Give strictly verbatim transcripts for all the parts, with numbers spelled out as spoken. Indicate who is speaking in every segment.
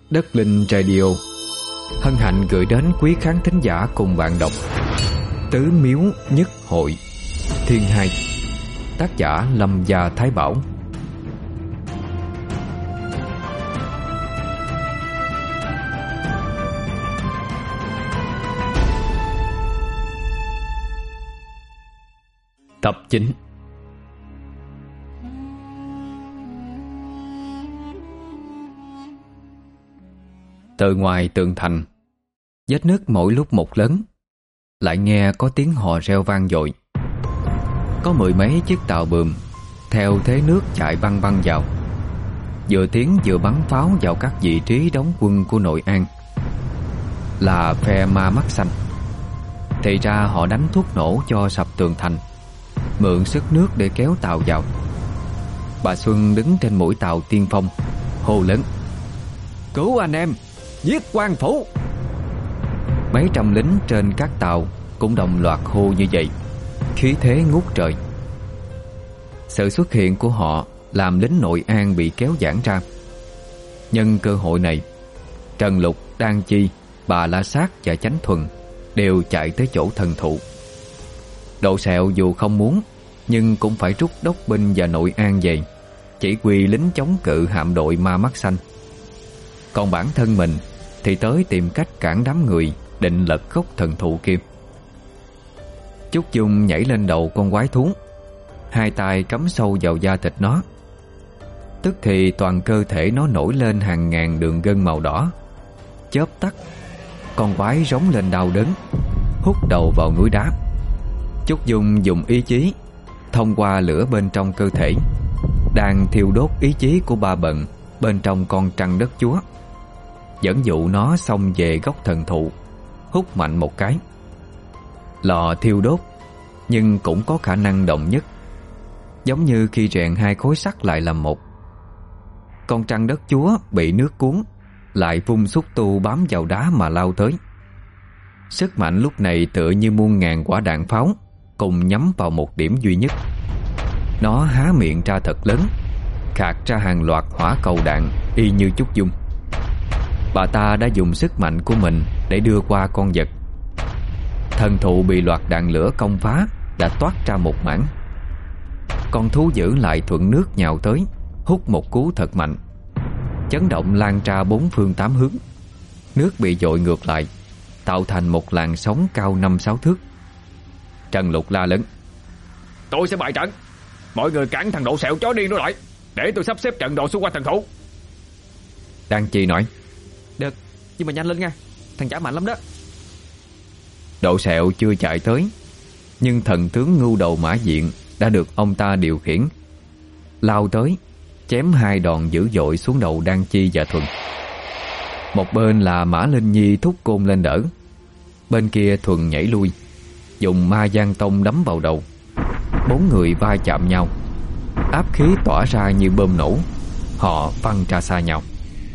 Speaker 1: Đất Linh Radio hân hạnh gửi đến quý khán thính giả cùng bạn đọc Tứ Miếu Nhất Hội Thiên Hai, tác giả Lâm Gia Thái Bảo. Tập chín. Từ ngoài tường thành, vết nứt mỗi lúc một lớn, lại nghe có tiếng hò reo vang dội. Có mười mấy chiếc tàu buồm theo thế nước chạy băng băng vào, vừa tiến vừa bắn pháo vào các vị trí đóng quân của Nội An. Là phe Ma Mắt Xanh. Thì ra họ đánh thuốc nổ cho sập tường thành, mượn sức nước để kéo tàu vào. Bà Xuân đứng trên mũi tàu tiên phong, hô lớn: "Cứu anh em, giết quan phủ!" Mấy trăm lính trên các tàu cũng đồng loạt hô như vậy, khí thế ngút trời. Sự xuất hiện của họ làm lính Nội An bị kéo giãn ra. Nhân cơ hội này, Trần Lục, Đan Chi, Bà La Sát và Chánh Thuần đều chạy tới chỗ thần thụ. Độ Sẹo dù không muốn, nhưng cũng phải rút đốc binh và Nội An về, chỉ huy lính chống cự hạm đội Ma Mắt Xanh. Còn bản thân mình thì tới tìm cách cản đám người định lật gốc thần thụ kia. Trúc Dung nhảy lên đầu con quái thú, hai tay cắm sâu vào da thịt nó. Tức thì toàn cơ thể nó nổi lên hàng ngàn đường gân màu đỏ. Chớp tắt, con quái rống lên đau đớn, hút đầu vào núi đá. Trúc Dung dùng ý chí thông qua lửa bên trong cơ thể, đang thiêu đốt ý chí của ba bận bên trong con trăng đất chúa, dẫn dụ nó xông về gốc thần thụ, hút mạnh một cái. Lò thiêu đốt, nhưng cũng có khả năng đồng nhất, giống như khi rèn hai khối sắt lại làm một. Con trăng đất chúa bị nước cuốn, lại vung xúc tu bám vào đá mà lao tới. Sức mạnh lúc này tựa như muôn ngàn quả đạn pháo cùng nhắm vào một điểm duy nhất. Nó há miệng ra thật lớn, khạc ra hàng loạt hỏa cầu đạn y như Trúc Dung. Bà ta đã dùng sức mạnh của mình để đưa qua con vật. Thần thụ bị loạt đạn lửa công phá đã toát ra một mảng. Con thú dữ lại thuận nước nhào tới, hút một cú thật mạnh. Chấn động lan ra bốn phương tám hướng. Nước bị dội ngược lại, tạo thành một làn sóng cao năm sáu thước. Trần Lục la lớn: "Tôi sẽ bày trận, mọi người cản thằng Độ Sẹo chó điên nó lại, để tôi sắp xếp trận đồ xung quanh thần thụ." Đan Chi nói: "Được, nhưng mà nhanh lên nha, thằng chả mạnh lắm đó." Độ Sẹo chưa chạy tới, nhưng thần tướng Ngưu Đầu Mã Diện đã được ông ta điều khiển, lao tới chém hai đòn dữ dội xuống đầu Đan Chi và Thuần. Một bên là Mã Linh Nhi thúc côn lên đỡ, bên kia Thuần nhảy lui, dùng Ma Giang Tông đấm vào đầu. Bốn người va chạm nhau, áp khí tỏa ra như bom nổ, họ văng ra xa nhau.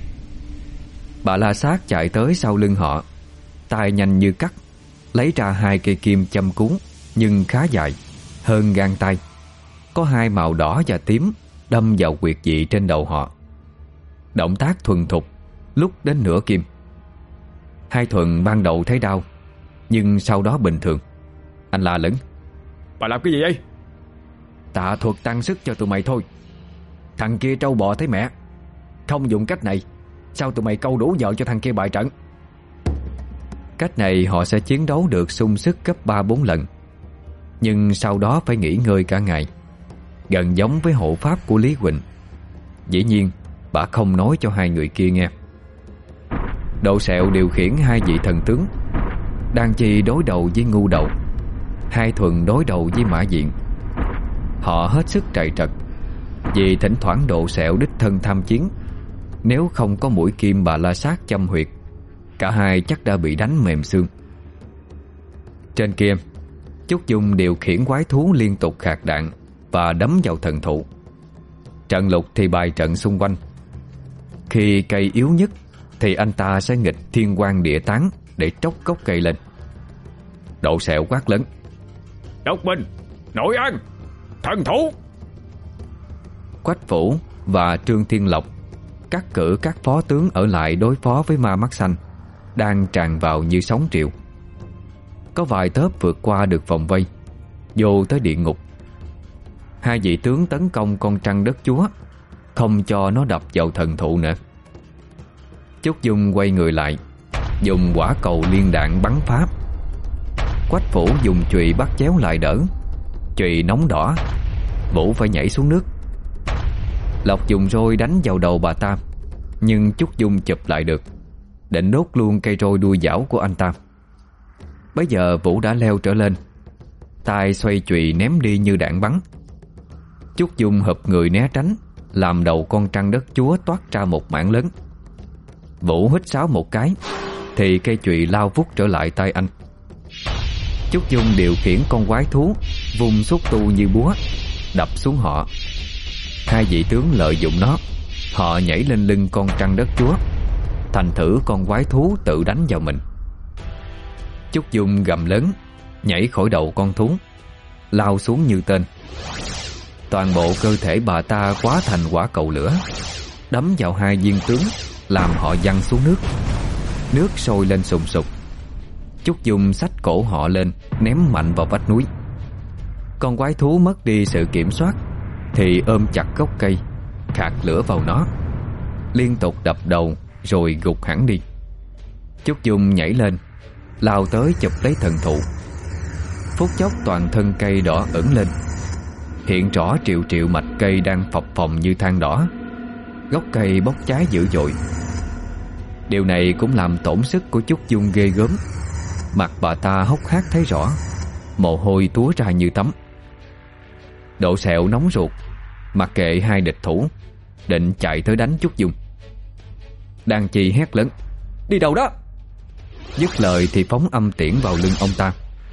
Speaker 1: Bà La Sát chạy tới sau lưng họ, tay nhanh như cắt, lấy ra hai cây kim châm cuốn nhưng khá dài, hơn gang tay, có hai màu đỏ và tím, đâm vào huyệt vị trên đầu họ. Động tác thuần thục, lúc đến nửa kim. Hai Thuần ban đầu thấy đau, nhưng sau đó bình thường. Anh la lớn: "Bà làm cái gì vậy?" "Tạ thuật tăng sức cho tụi mày thôi. Thằng kia trâu bò thấy mẹ. Không dùng cách này, sao tụi mày câu đủ vợ cho thằng kia bại trận?" Cách này họ sẽ chiến đấu được sung sức gấp ba bốn lần, nhưng sau đó phải nghỉ ngơi cả ngày, gần giống với hộ pháp của Lý Quỳnh. Dĩ nhiên bà không nói cho hai người kia nghe. Độ Sẹo điều khiển hai vị thần tướng, Đan Chi đối đầu với Ngưu Đầu, hai Thuần đối đầu với Mã Diện. Họ hết sức trầy trật, vì thỉnh thoảng Độ Sẹo đích thân tham chiến. Nếu không có mũi kim Bà La Sát châm huyệt, cả hai chắc đã bị đánh mềm xương. Trên kia, Trúc Dung điều khiển quái thú liên tục khạc đạn và đấm vào thần thụ. Trần Lục thì bài trận xung quanh. Khi cây yếu nhất thì anh ta sẽ nghịch thiên quang địa tán để tróc gốc cây lên. Độ Sẹo quát lớn: "Đốc binh, Nội An, thần thú!" Quách Phủ và Trương Thiên Lộc cắt cử các phó tướng ở lại đối phó với ma mắt xanh đang tràn vào như sóng triệu. Có vài tớp vượt qua được vòng vây, vô tới địa ngục. Hai vị tướng tấn công con trăng đất chúa, không cho nó đập vào thần thụ nữa. Chúc Dung quay người lại, dùng quả cầu liên đạn bắn phá. Quách Phủ dùng chùy bắt chéo lại đỡ. Chùy nóng đỏ, Vũ phải nhảy xuống nước. Lộc dùng roi đánh vào đầu bà ta, nhưng Chúc Dung chụp lại được, định đốt luôn cây roi đuôi dảo của anh ta. Bấy giờ Vũ đã leo trở lên, tay xoay chùy ném đi như đạn bắn. Chúc Dung hợp người né tránh, làm đầu con trăng đất chúa toát ra một mảng lớn. Vũ hít sáo một cái thì cây chùy lao vút trở lại tay anh. Chúc Dung điều khiển con quái thú, vung xúc tu như búa đập xuống họ. Hai vị tướng lợi dụng nó, họ nhảy lên lưng con trăng đất chúa, thành thử con quái thú tự đánh vào mình. Chúc Dung gầm lớn, nhảy khỏi đầu con thú, lao xuống như tên. Toàn bộ cơ thể bà ta hóa thành quả cầu lửa, đấm vào hai viên tướng, làm họ văng xuống nước. Nước sôi lên sùng sục. Chúc Dung xách cổ họ lên, ném mạnh vào vách núi. Con quái thú mất đi sự kiểm soát thì ôm chặt gốc cây, khạc lửa vào nó, liên tục đập đầu rồi gục hẳn đi. Chúc Dung nhảy lên, lao tới chụp lấy thần thụ. Phút chốc toàn thân cây đỏ ửng lên, hiện rõ triệu triệu mạch cây đang phập phồng như than đỏ. Gốc cây bốc cháy dữ dội. Điều này cũng làm tổn sức của Chúc Dung ghê gớm. Mặt bà ta hốc hác thấy rõ, mồ hôi túa ra như tắm. Độ Sẹo nóng ruột, mặc kệ hai địch thủ, định chạy tới đánh Chúc Dung. Đan Chi hét lớn: "Đi đâu đó!" Dứt lời thì phóng âm tiễn vào lưng ông ta.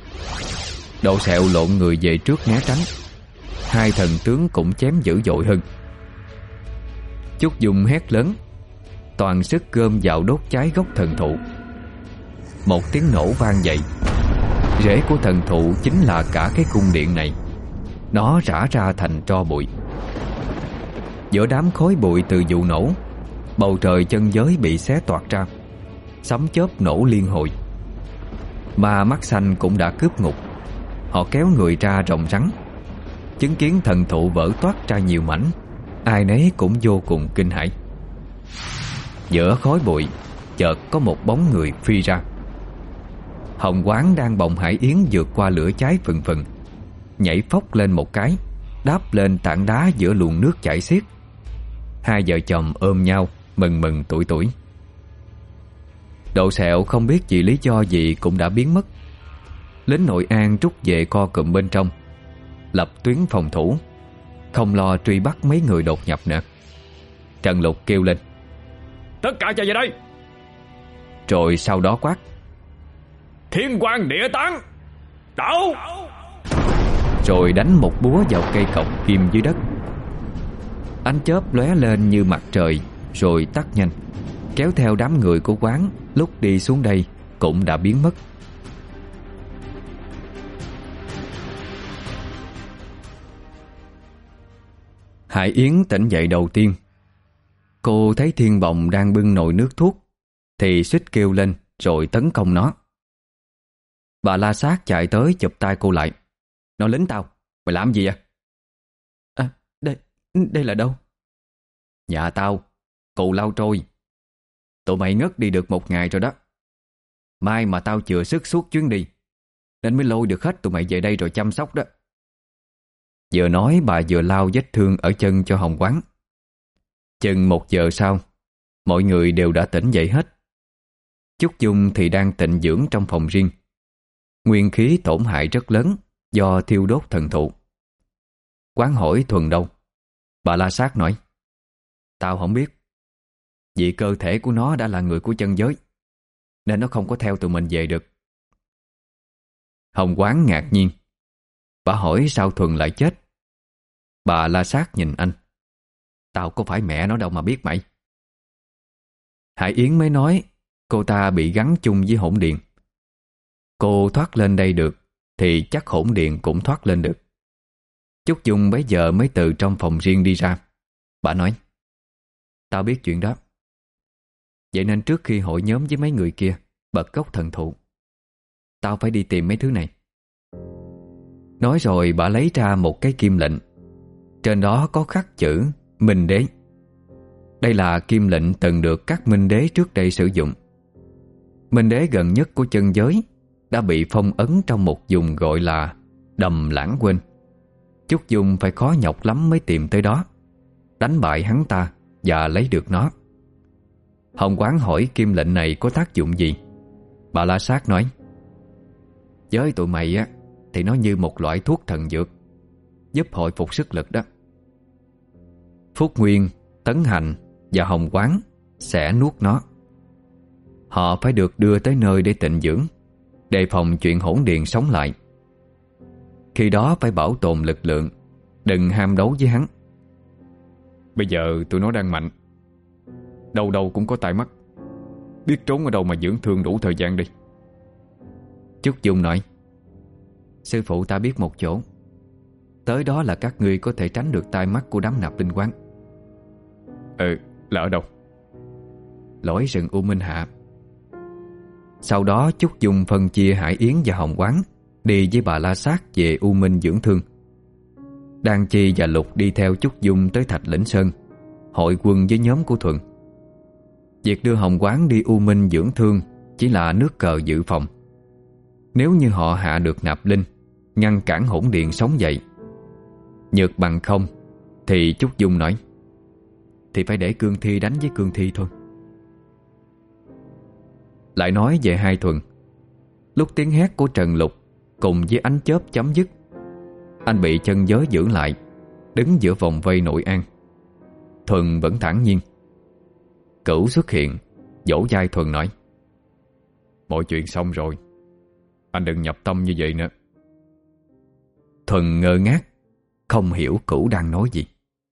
Speaker 1: Độ Sẹo lộn người về trước né tránh. Hai thần tướng cũng chém dữ dội hơn. Chúc Dung hét lớn, toàn sức gom vào đốt cháy gốc thần thụ. Một tiếng nổ vang dậy. Rễ của thần thụ chính là cả cái cung điện này. Nó rã ra thành tro bụi. Giữa đám khói bụi từ vụ nổ, bầu trời chân giới bị xé toạc ra, sấm chớp nổ liên hồi. Ma mắt xanh cũng đã cướp ngục. Họ kéo người ra rồng rắn. Chứng kiến thần thụ vỡ toát ra nhiều mảnh, ai nấy cũng vô cùng kinh hãi. Giữa khói bụi chợt có một bóng người phi ra. Hồng Quán đang bồng Hải Yến vượt qua lửa cháy phừng phừng, nhảy phóc lên một cái, đáp lên tảng đá giữa luồng nước chảy xiết. Hai vợ chồng ôm nhau, mừng mừng tuổi tuổi. Độ Sẹo không biết vì lý do gì cũng đã biến mất. Lính Nội An rút về co cụm bên trong, lập tuyến phòng thủ, không lo truy bắt mấy người đột nhập nữa. Trần Lục kêu lên:
Speaker 2: "Tất cả chạy về đây!"
Speaker 1: Rồi sau đó quát:
Speaker 2: "Thiên quang địa tán, đảo!"
Speaker 1: Rồi đánh một búa vào cây cọc kim dưới đất. Ánh chớp lóe lên như mặt trời rồi tắt nhanh, kéo theo đám người của Quán lúc đi xuống đây cũng đã biến mất. Hải Yến tỉnh dậy đầu tiên. Cô thấy Thiên Bồng đang bưng nồi nước thuốc thì suýt kêu lên rồi tấn công nó. Bà La Sát chạy tới chụp tay cô lại: "Nó lính tao, mày làm gì vậy?" "À, đây, đây là đâu?" "Nhà tao, Cù Lao Trôi. Tụi mày ngất đi được một ngày rồi đó. Mai mà tao chừa sức suốt chuyến đi, nên mới lôi được hết tụi mày về đây rồi chăm sóc đó." Vừa nói bà vừa lau vết thương ở chân cho Hồng Quán. Chừng một giờ sau, mọi người đều đã tỉnh dậy hết. Chúc Dung thì đang tịnh dưỡng trong phòng riêng. Nguyên khí tổn hại rất lớn do thiêu đốt thần thụ. Quán hỏi Thuần đâu. Bà La Sát nói: "Tao không biết. Vì cơ thể của nó đã là người của chân giới, nên nó không có theo tụi mình về được." Hồng Quán ngạc nhiên. Bà hỏi sao Thuần lại chết. Bà La Sát nhìn anh: "Tao có phải mẹ nó đâu mà biết mày." Hải Yến mới nói cô ta bị gắn chung với hỗn điện. Cô thoát lên đây được thì chắc hỗn điện cũng thoát lên được. Chúc Dung bấy giờ mới từ trong phòng riêng đi ra. Bà nói: Tao biết chuyện đó. Vậy nên trước khi hội nhóm với mấy người kia bật gốc thần thụ, tao phải đi tìm mấy thứ này. Nói rồi bà lấy ra một cái kim lệnh. Trên đó có khắc chữ Minh Đế. Đây là kim lệnh từng được các Minh Đế trước đây sử dụng. Minh Đế gần nhất của chân giới đã bị phong ấn trong một vùng gọi là Đầm Lãng Quên. Chúc Dung phải khó nhọc lắm mới tìm tới đó, đánh bại hắn ta và lấy được nó. Hồng Quán hỏi kim lệnh này có tác dụng gì. Bà La Sát nói: với tụi mày á thì nó như một loại thuốc thần dược, giúp hồi phục sức lực đó. Phúc Nguyên, Tấn Hành và Hồng Quán sẽ nuốt nó. Họ phải được đưa tới nơi để tịnh dưỡng, đề phòng chuyện hỗn điền sống lại. Khi đó phải bảo tồn lực lượng, đừng ham đấu với hắn.
Speaker 2: Bây giờ tụi nó đang mạnh, đâu đâu cũng có tai mắt, biết trốn ở đâu mà dưỡng thương đủ thời gian đi.
Speaker 1: Trúc Dung nói: sư phụ ta biết một chỗ, tới đó là các ngươi có thể tránh được tai mắt của đám nạp linh quán.
Speaker 2: Ừ, là ở đâu?
Speaker 1: Lõi rừng U Minh Hạ. Sau đó Trúc Dung phân chia Hải Yến và Hồng Quán đi với bà La Sát về U Minh dưỡng thương. Đan Chi và Lục đi theo Trúc Dung tới Thạch Lĩnh Sơn, hội quân với nhóm của Thuận. Việc đưa Hồng Quán đi U Minh dưỡng thương chỉ là nước cờ dự phòng. Nếu như họ hạ được nạp linh, ngăn cản hỗn điện sống dậy, nhược bằng không, thì Trúc Dung nói: thì phải để cương thi đánh với cương thi thôi. Lại nói về hai Thuần. Lúc tiếng hét của Trần Lục cùng với ánh chớp chấm dứt, anh bị chân giới giữ lại, đứng giữa vòng vây nội an. Thuần vẫn thản nhiên. Cửu xuất hiện, dỗ vai Thuần nói:
Speaker 2: mọi chuyện xong rồi, anh đừng nhập tâm như vậy nữa.
Speaker 1: Thuần ngơ ngác, không hiểu Cửu đang nói gì.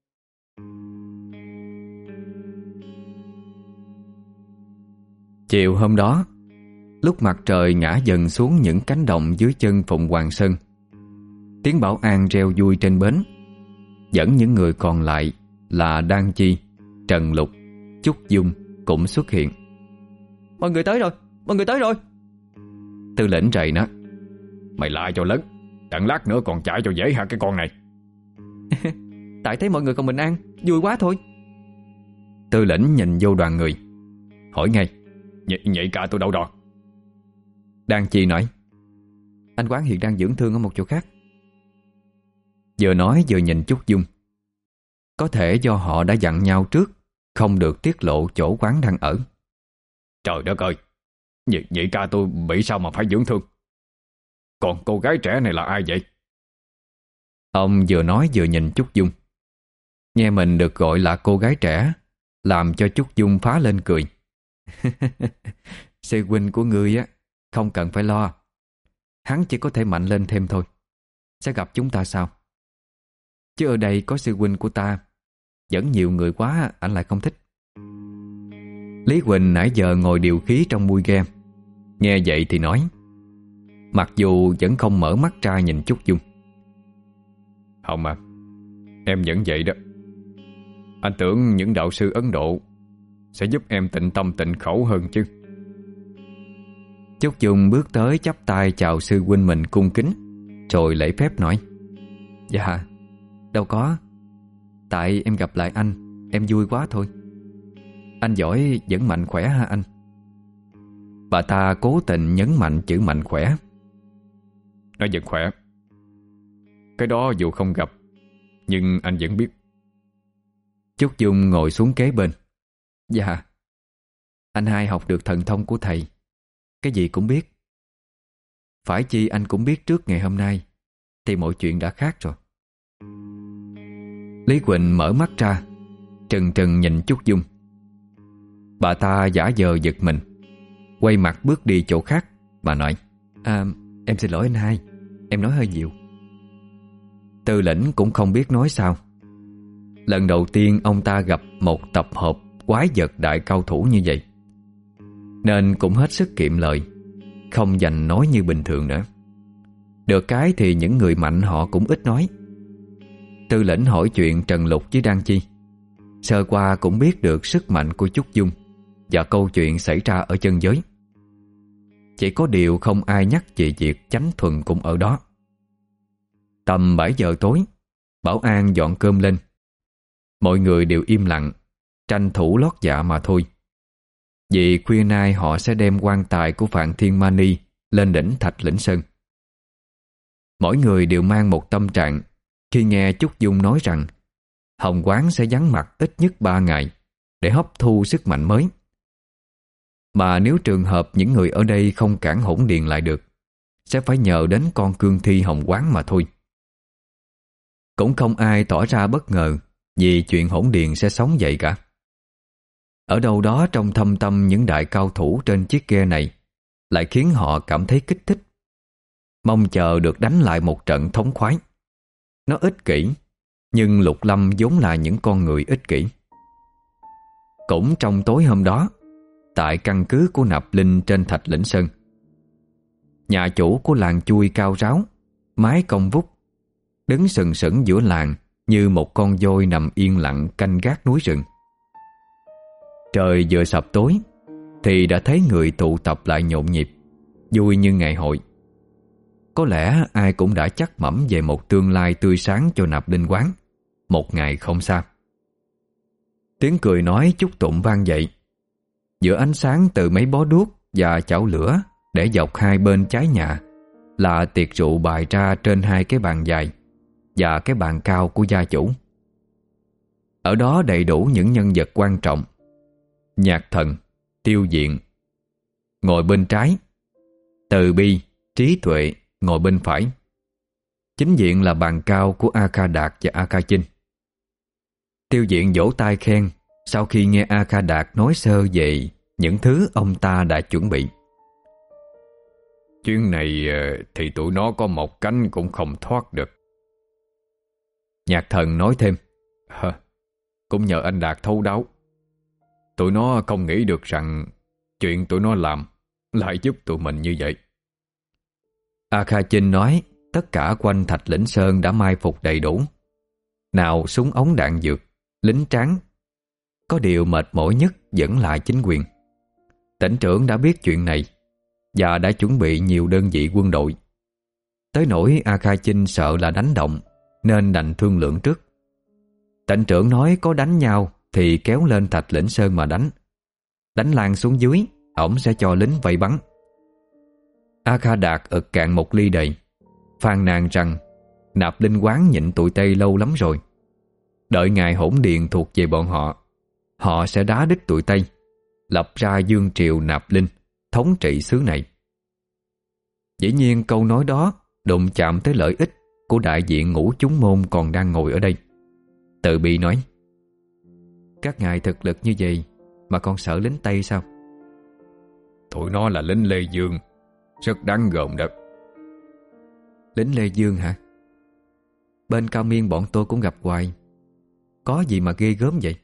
Speaker 1: Chiều hôm đó, lúc mặt trời ngã dần xuống những cánh đồng dưới chân Phụng Hoàng Sơn, tiếng bảo an reo vui trên bến. Dẫn những người còn lại là Đan Chi, Trần Lục, Trúc Dung cũng xuất hiện.
Speaker 3: Mọi người tới rồi, mọi người tới rồi.
Speaker 1: Tư lệnh rầy nó:
Speaker 2: mày lại cho lớn, đặng lát nữa còn chạy cho dễ hả cái con này.
Speaker 3: Tại thấy mọi người còn bình an, vui quá thôi.
Speaker 1: Tư lệnh nhìn vô đoàn người, hỏi ngay:
Speaker 2: Nh Nhị ca tôi đâu rồi?
Speaker 1: Đan Chi nói:
Speaker 3: anh Quán hiện đang dưỡng thương ở một chỗ khác.
Speaker 1: Vừa nói vừa nhìn Trúc Dung. Có thể do họ đã dặn nhau trước không được tiết lộ chỗ Quán đang ở.
Speaker 2: Trời đất ơi, Nhị, nhị ca tôi bị sao mà phải dưỡng thương? Còn cô gái trẻ này là ai vậy?
Speaker 1: Ông vừa nói vừa nhìn Trúc Dung. Nghe mình được gọi là cô gái trẻ, làm cho Trúc Dung phá lên cười. Sư huynh của ngươi á, không cần phải lo. Hắn chỉ có thể mạnh lên thêm thôi. Sẽ gặp chúng ta sau. Chứ ở đây có sư huynh của ta, vẫn nhiều người quá anh lại không thích. Lý Quỳnh nãy giờ ngồi điều khí trong mui game, nghe vậy thì nói, mặc dù vẫn không mở mắt ra nhìn Trúc Dung.
Speaker 2: Không à, em vẫn vậy đó. Anh tưởng những đạo sư Ấn Độ sẽ giúp em tịnh tâm tịnh khẩu hơn chứ.
Speaker 1: Trúc Dung bước tới chắp tay chào sư huynh mình cung kính, rồi lễ phép nói, dạ, đâu có. Tại em gặp lại anh, em vui quá thôi. Anh giỏi vẫn mạnh khỏe ha anh? Bà ta cố tình nhấn mạnh chữ mạnh khỏe.
Speaker 2: Nó vẫn khỏe. Cái đó dù không gặp, nhưng anh vẫn biết.
Speaker 1: Trúc Dung ngồi xuống kế bên. Dạ, anh hai học được thần thông của thầy, cái gì cũng biết. Phải chi anh cũng biết trước ngày hôm nay thì mọi chuyện đã khác rồi. Lý Quỳnh mở mắt ra, trừng trừng nhìn Trúc Dung. Bà ta giả vờ giật mình, quay mặt bước đi chỗ khác. Bà nói, à, em xin lỗi anh hai, em nói hơi nhiều. Tư lĩnh cũng không biết nói sao. Lần đầu tiên ông ta gặp một tập hợp quái vật đại cao thủ như vậy, nên cũng hết sức kiệm lời, không dành nói như bình thường nữa. Được cái thì những người mạnh họ cũng ít nói. Tư lĩnh hỏi chuyện Trần Lục với Đan Chi. sơ qua cũng biết được sức mạnh của Chúc Dung và câu chuyện xảy ra ở chân giới. Chỉ có điều không ai nhắc về việc Chánh Thuần cũng ở đó. Tầm bảy giờ tối, bảo an dọn cơm lên. Mọi người đều im lặng, tranh thủ lót dạ mà thôi. Vì khuya nay họ sẽ đem quan tài của Phạn Thiên Mani lên đỉnh Thạch Lĩnh Sơn. Mỗi người đều mang một tâm trạng khi nghe Chúc Dung nói rằng Hồng Quán sẽ vắng mặt ít nhất ba ngày để hấp thu sức mạnh mới. Mà nếu trường hợp những người ở đây không cản Hỗn Điền lại được, sẽ phải nhờ đến con cương thi Hồng Quán mà thôi. Cũng không ai tỏ ra bất ngờ vì chuyện Hỗn Điền sẽ sống vậy cả. Ở đâu đó trong thâm tâm những đại cao thủ trên chiếc ghe này lại khiến họ cảm thấy kích thích, mong chờ được đánh lại một trận thống khoái. Nó ích kỷ, nhưng Lục Lâm vốn là những con người ích kỷ. Cũng trong tối hôm đó, tại căn cứ của Nạp Linh trên Thạch Lĩnh Sơn, nhà chủ của làng chui cao ráo, mái cong vút, đứng sừng sững giữa làng như một con voi nằm yên lặng canh gác núi rừng. Trời vừa sập tối thì đã thấy người tụ tập lại nhộn nhịp, vui như ngày hội. Có lẽ ai cũng đã chắc mẩm về một tương lai tươi sáng cho Nạp Linh quán, một ngày không xa. Tiếng cười nói chúc tụng vang dậy. Giữa ánh sáng từ mấy bó đuốc và chảo lửa để dọc hai bên trái nhà là tiệc rượu bày ra trên hai cái bàn dài và cái bàn cao của gia chủ. Ở đó đầy đủ những nhân vật quan trọng: Nhạc Thần, Tiêu Diện ngồi bên trái, Từ Bi, Trí Tuệ ngồi bên phải. Chính diện là bàn cao của A Kha Đạt và A Kha Chinh. Tiêu Diện vỗ tay khen sau khi nghe A Kha Đạt nói sơ về những thứ ông ta đã chuẩn bị.
Speaker 2: Chuyến này thì tụi nó có một cánh cũng không thoát được.
Speaker 1: Nhạc Thần nói thêm:
Speaker 2: Hả, cũng nhờ anh Đạt thấu đáo. Tụi nó không nghĩ được rằng chuyện tụi nó làm lại giúp tụi mình như vậy.
Speaker 1: A Kha Chinh nói tất cả quanh Thạch Lĩnh Sơn đã mai phục đầy đủ. Nào súng ống đạn dược, lính tráng. Có điều mệt mỏi nhất vẫn là chính quyền. Tỉnh trưởng đã biết chuyện này và đã chuẩn bị nhiều đơn vị quân đội. Tới nỗi A Kha Chinh sợ là đánh động nên đành thương lượng trước. Tỉnh trưởng nói có đánh nhau thì kéo lên Thạch Lĩnh Sơn mà đánh. Đánh lan xuống dưới, ổng sẽ cho lính vây bắn. A Kha Đạt ực cạn một ly đầy, phàn nàn rằng Nạp Linh quán nhịn tụi Tây lâu lắm rồi. Đợi ngày Hỗn Điền thuộc về bọn họ, họ sẽ đá đít tụi Tây, lập ra vương triều Nạp Linh, thống trị xứ này. Dĩ nhiên câu nói đó đụng chạm tới lợi ích của đại diện ngũ chúng môn còn đang ngồi ở đây. Từ Bi nói: Các ngài thực lực như vậy mà còn sợ lính Tây sao?
Speaker 2: Tụi nó là lính Lê Dương, rất đáng gờm đó.
Speaker 1: Lính Lê Dương hả? Bên Cao Miên bọn tôi cũng gặp hoài. Có gì mà ghê gớm vậy?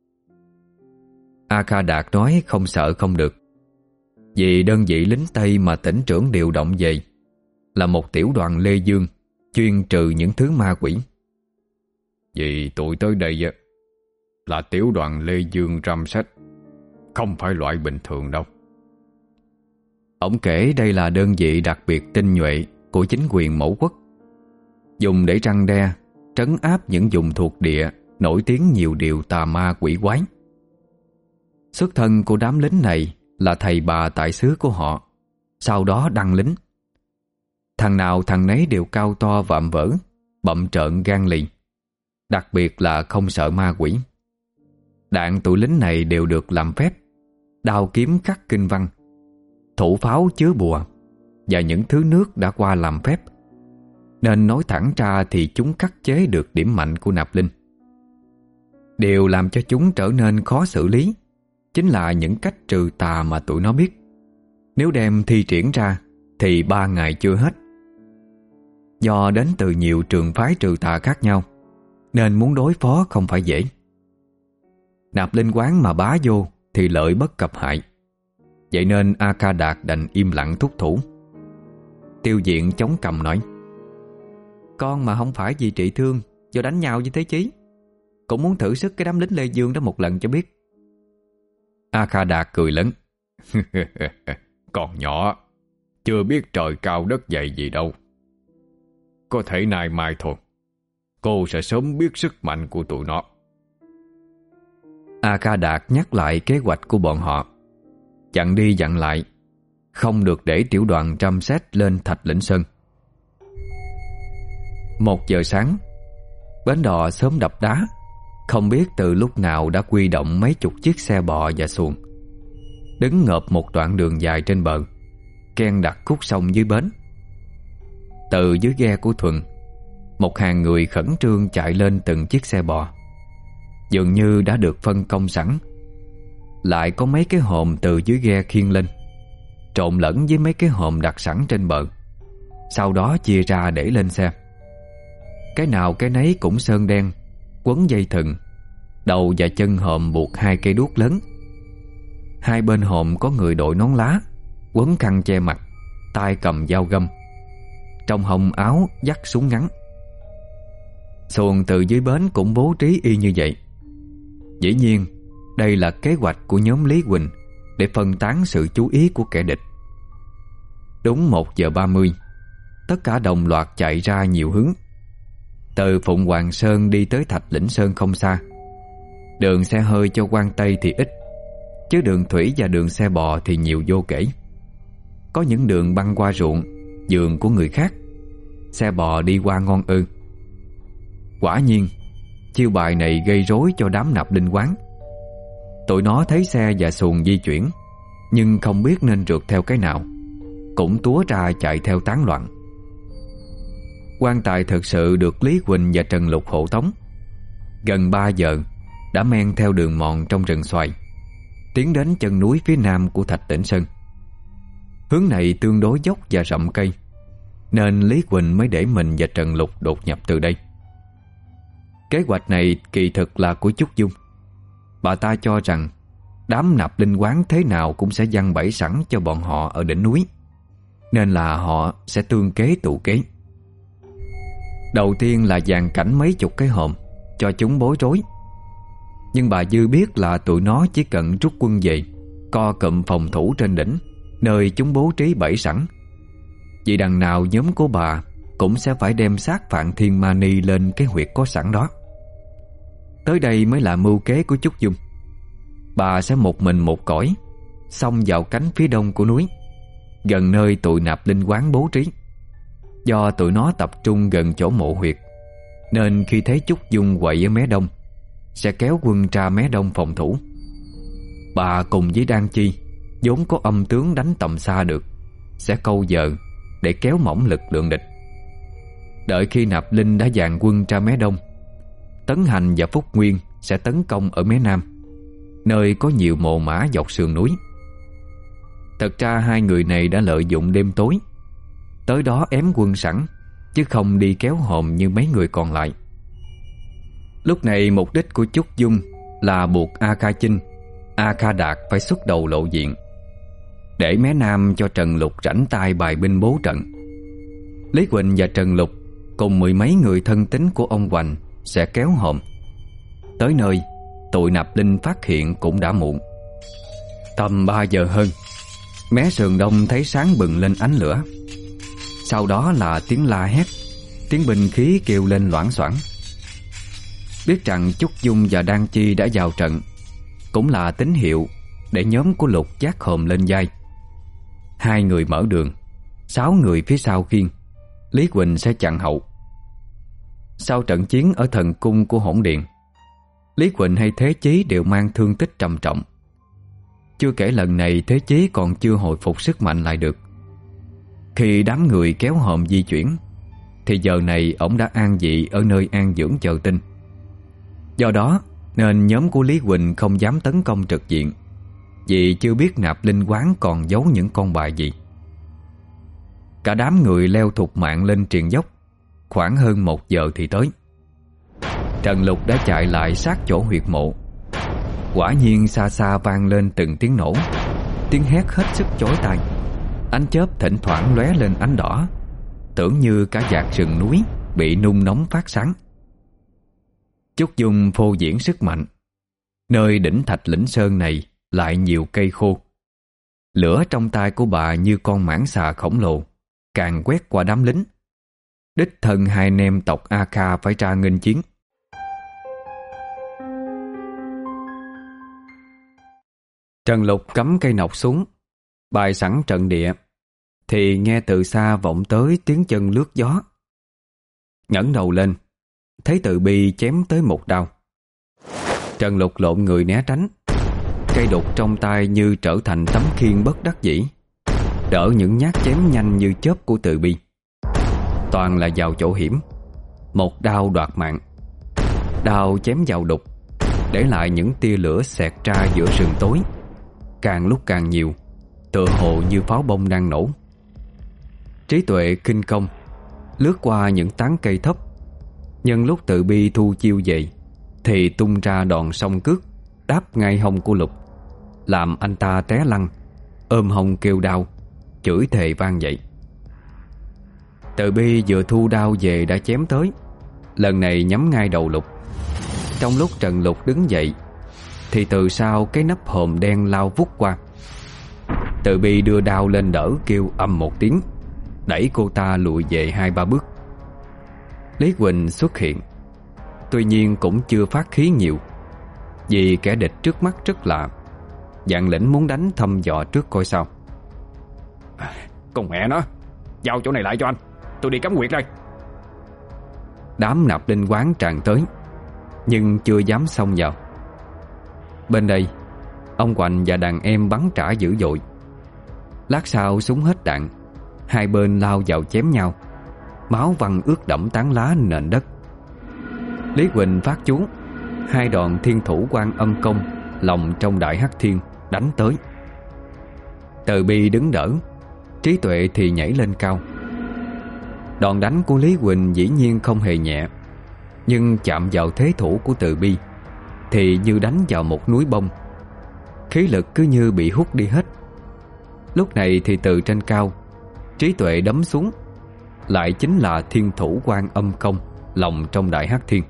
Speaker 1: A Kha Đạt nói không sợ không được. Vì đơn vị lính Tây mà tỉnh trưởng điều động về là một tiểu đoàn Lê Dương chuyên trừ những thứ ma quỷ.
Speaker 2: Vì tụi tới đây là tiểu đoàn Lê Dương Ram Sách, không phải loại bình thường đâu.
Speaker 1: Ông kể đây là đơn vị đặc biệt tinh nhuệ của chính quyền mẫu quốc, dùng để răn đe, trấn áp những vùng thuộc địa nổi tiếng nhiều điều tà ma quỷ quái. Xuất thân của đám lính này là thầy bà tại xứ của họ, sau đó đăng lính. Thằng nào thằng nấy đều cao to vạm vỡ, bậm trợn gan lì, đặc biệt là không sợ ma quỷ. Đạn tụi lính này đều được làm phép, đao kiếm khắc kinh văn, thủ pháo chứa bùa và những thứ nước đã qua làm phép, nên nói thẳng ra thì chúng khắc chế được điểm mạnh của Nạp Linh. Điều làm cho chúng trở nên khó xử lý chính là những cách trừ tà mà tụi nó biết. Nếu đem thi triển ra thì ba ngày chưa hết. Do đến từ nhiều trường phái trừ tà khác nhau nên muốn đối phó không phải dễ. Nạp Linh quán mà bá vô thì lợi bất cập hại. Vậy nên A Kha Đạt đành im lặng thúc thủ. Tiêu Diện chống cằm nói: Con mà không phải vì trị thương do đánh nhau với Thế Chí
Speaker 3: cũng muốn thử sức cái đám lính Lê Dương đó một lần cho biết.
Speaker 1: A Kha Đạt cười lớn.
Speaker 2: Còn nhỏ, chưa biết trời cao đất dày gì đâu. Có thể nay mai thôi, cô sẽ sớm biết sức mạnh của tụi nó.
Speaker 1: A Kha Đạt nhắc lại kế hoạch của bọn họ, dặn đi dặn lại, không được để tiểu đoàn Trăm Xét lên Thạch Lĩnh Sơn. Một giờ sáng, bến đò sớm đập đá, không biết từ lúc nào đã quy động mấy chục chiếc xe bò và xuồng, đứng ngợp một đoạn đường dài trên bờ, ken đặt khúc sông dưới bến. Từ dưới ghe của Thuần, một hàng người khẩn trương chạy lên từng chiếc xe bò, dường như đã được phân công sẵn. Lại có mấy cái hòm từ dưới ghe khiêng lên, trộn lẫn với mấy cái hòm đặt sẵn trên bờ, sau đó chia ra để lên xe. Cái nào cái nấy cũng sơn đen, quấn dây thừng, đầu và chân hòm buộc hai cây đuốc lớn. Hai bên hòm có người đội nón lá, quấn khăn che mặt, tay cầm dao găm, trong hông áo dắt súng ngắn. Xuồng từ dưới bến cũng bố trí y như vậy. Dĩ nhiên, đây là kế hoạch của nhóm Lý Quỳnh để phân tán sự chú ý của kẻ địch. Đúng một giờ ba mươi, tất cả đồng loạt chạy ra nhiều hướng. Từ Phụng Hoàng Sơn đi tới Thạch Lĩnh Sơn không xa. Đường xe hơi cho quan Tây thì ít, chứ đường thủy và đường xe bò thì nhiều vô kể. Có những đường băng qua ruộng, vườn của người khác, xe bò đi qua ngon ư. Quả nhiên, chiêu bài này gây rối cho đám nạp linh quán. Tụi nó thấy xe và xuồng di chuyển, nhưng không biết nên rượt theo cái nào, cũng túa ra chạy theo tán loạn. Quan Tài thực sự được Lý Quỳnh và Trần Lục hộ tống. Gần ba giờ đã men theo đường mòn trong rừng xoài, tiến đến chân núi phía nam của Thạch Lĩnh Sơn. Hướng này tương đối dốc và rậm cây, nên Lý Quỳnh mới để mình và Trần Lục đột nhập từ đây. Kế hoạch này kỳ thực là của Trúc Dung. Bà ta cho rằng đám nạp linh quán thế nào cũng sẽ giăng bẫy sẵn cho bọn họ ở đỉnh núi, nên là họ sẽ tương kế tụ kế. Đầu tiên là dàn cảnh mấy chục cái hòm cho chúng bối rối. Nhưng bà Dư biết là tụi nó chỉ cần rút quân về, co cụm phòng thủ trên đỉnh, nơi chúng bố trí bẫy sẵn. Vì đằng nào nhóm của bà cũng sẽ phải đem xác Phạn Thiên Mani lên cái huyệt có sẵn đó. Tới đây mới là mưu kế của Trúc Dung. Bà sẽ một mình một cõi xông vào cánh phía đông của núi, gần nơi tụi nạp linh quán bố trí. Do tụi nó tập trung gần chỗ mộ huyệt, nên khi thấy Trúc Dung quậy ở mé đông, sẽ kéo quân ra mé đông phòng thủ. Bà cùng với Đan Chi, vốn có âm tướng đánh tầm xa được, sẽ câu giờ để kéo mỏng lực lượng địch. Đợi khi nạp linh đã dàn quân ra mé đông, Tấn Hành và Phúc Nguyên sẽ tấn công ở mé nam, nơi có nhiều mồ mã dọc sườn núi. Thật ra hai người này đã lợi dụng đêm tối, tới đó ém quân sẵn, chứ không đi kéo hòm như mấy người còn lại. Lúc này mục đích của Trúc Dung là buộc A Kha Chinh, A Kha Đạt phải xuất đầu lộ diện, để mé nam cho Trần Lục rảnh tay bài binh bố trận. Lý Quỳnh và Trần Lục cùng mười mấy người thân tín của ông Hoành sẽ kéo hòm. Tới nơi, tụi nạp linh phát hiện cũng đã muộn. Tầm ba giờ hơn, mé sườn đông thấy sáng bừng lên ánh lửa. Sau đó là tiếng la hét, tiếng binh khí kêu lên loảng xoảng. Biết rằng Trúc Dung và Đan Chi đã vào trận, cũng là tín hiệu để nhóm của Lục vác hòm lên vai. Hai người mở đường, sáu người phía sau khiêng, Lý Quỳnh sẽ chặn hậu. Sau trận chiến ở thần cung của Hỗn Điện, Lý Quỳnh hay Thế Chí đều mang thương tích trầm trọng. Chưa kể lần này Thế Chí còn chưa hồi phục sức mạnh lại được. Khi đám người kéo hòm di chuyển, thì giờ này ổng đã an vị ở nơi an dưỡng chờ tin. Do đó nên nhóm của Lý Quỳnh không dám tấn công trực diện, vì chưa biết nạp linh quán còn giấu những con bài gì. Cả đám người leo thục mạng lên triền dốc. Khoảng hơn một giờ thì tới. Trần Lục đã chạy lại sát chỗ huyệt mộ. Quả nhiên xa xa vang lên từng tiếng nổ, tiếng hét hết sức chói tai. Ánh chớp thỉnh thoảng lóe lên ánh đỏ, tưởng như cả dạt rừng núi bị nung nóng phát sáng. Chúc Dung phô diễn sức mạnh. Nơi đỉnh Thạch Lĩnh Sơn này lại nhiều cây khô. Lửa trong tay của bà như con mãng xà khổng lồ, càng quét qua đám lính. Đích thân hai anh em tộc A Kha phải ra nghênh chiến. Trần Lục cắm cây nọc xuống, bài sẵn trận địa, thì nghe từ xa vọng tới tiếng chân lướt gió. Ngẩng đầu lên, thấy Từ Bi chém tới một đao. Trần Lục lộn người né tránh. Cây đục trong tay như trở thành tấm khiên bất đắc dĩ, đỡ những nhát chém nhanh như chớp của Từ Bi. Toàn là vào chỗ hiểm, một đao đoạt mạng. Đao chém vào đục, để lại những tia lửa xẹt ra giữa sườn tối, càng lúc càng nhiều, tựa hồ như pháo bông đang nổ. Trí tuệ kinh công, lướt qua những tán cây thấp. Nhân lúc Từ Bi thu chiêu về, thì tung ra đòn song cước đáp ngay hông của Lục, làm anh ta té lăn, ôm hông kêu đau, chửi thề vang dậy. Từ Bi vừa thu đao về đã chém tới, lần này nhắm ngay đầu Lục. Trong lúc Trần Lục đứng dậy, thì từ sau cái nắp hòm đen lao vút qua. Từ Bi đưa đao lên đỡ, kêu ầm một tiếng, đẩy cô ta lùi về hai ba bước. Lý Quỳnh xuất hiện, tuy nhiên cũng chưa phát khí nhiều, vì kẻ địch trước mắt rất lạ. Dạng lĩnh muốn đánh thăm dò trước coi sao.
Speaker 2: Con mẹ nó, giao chỗ này lại cho anh, tôi đi cắm nguyệt đây.
Speaker 1: Đám nạp linh quán tràn tới, nhưng chưa dám xông vào. Bên đây, ông Hoành và đàn em bắn trả dữ dội. Lát sau súng hết đạn, hai bên lao vào chém nhau, máu văng ướt đẫm tán lá nền đất. Lý Quỳnh phát chú, hai đòn thiên thủ Quan Âm Công lòng trong Đại Hắc Thiên đánh tới. Từ Bi đứng đỡ, Trí Tuệ thì nhảy lên cao. Đòn đánh của Lý Quỳnh dĩ nhiên không hề nhẹ, nhưng chạm vào thế thủ của Từ Bi thì như đánh vào một núi bông, khí lực cứ như bị hút đi hết. Lúc này thì từ trên cao, Trí Tuệ đấm xuống, lại chính là thiên thủ Quan Âm Công lòng trong Đại Hắc Thiên.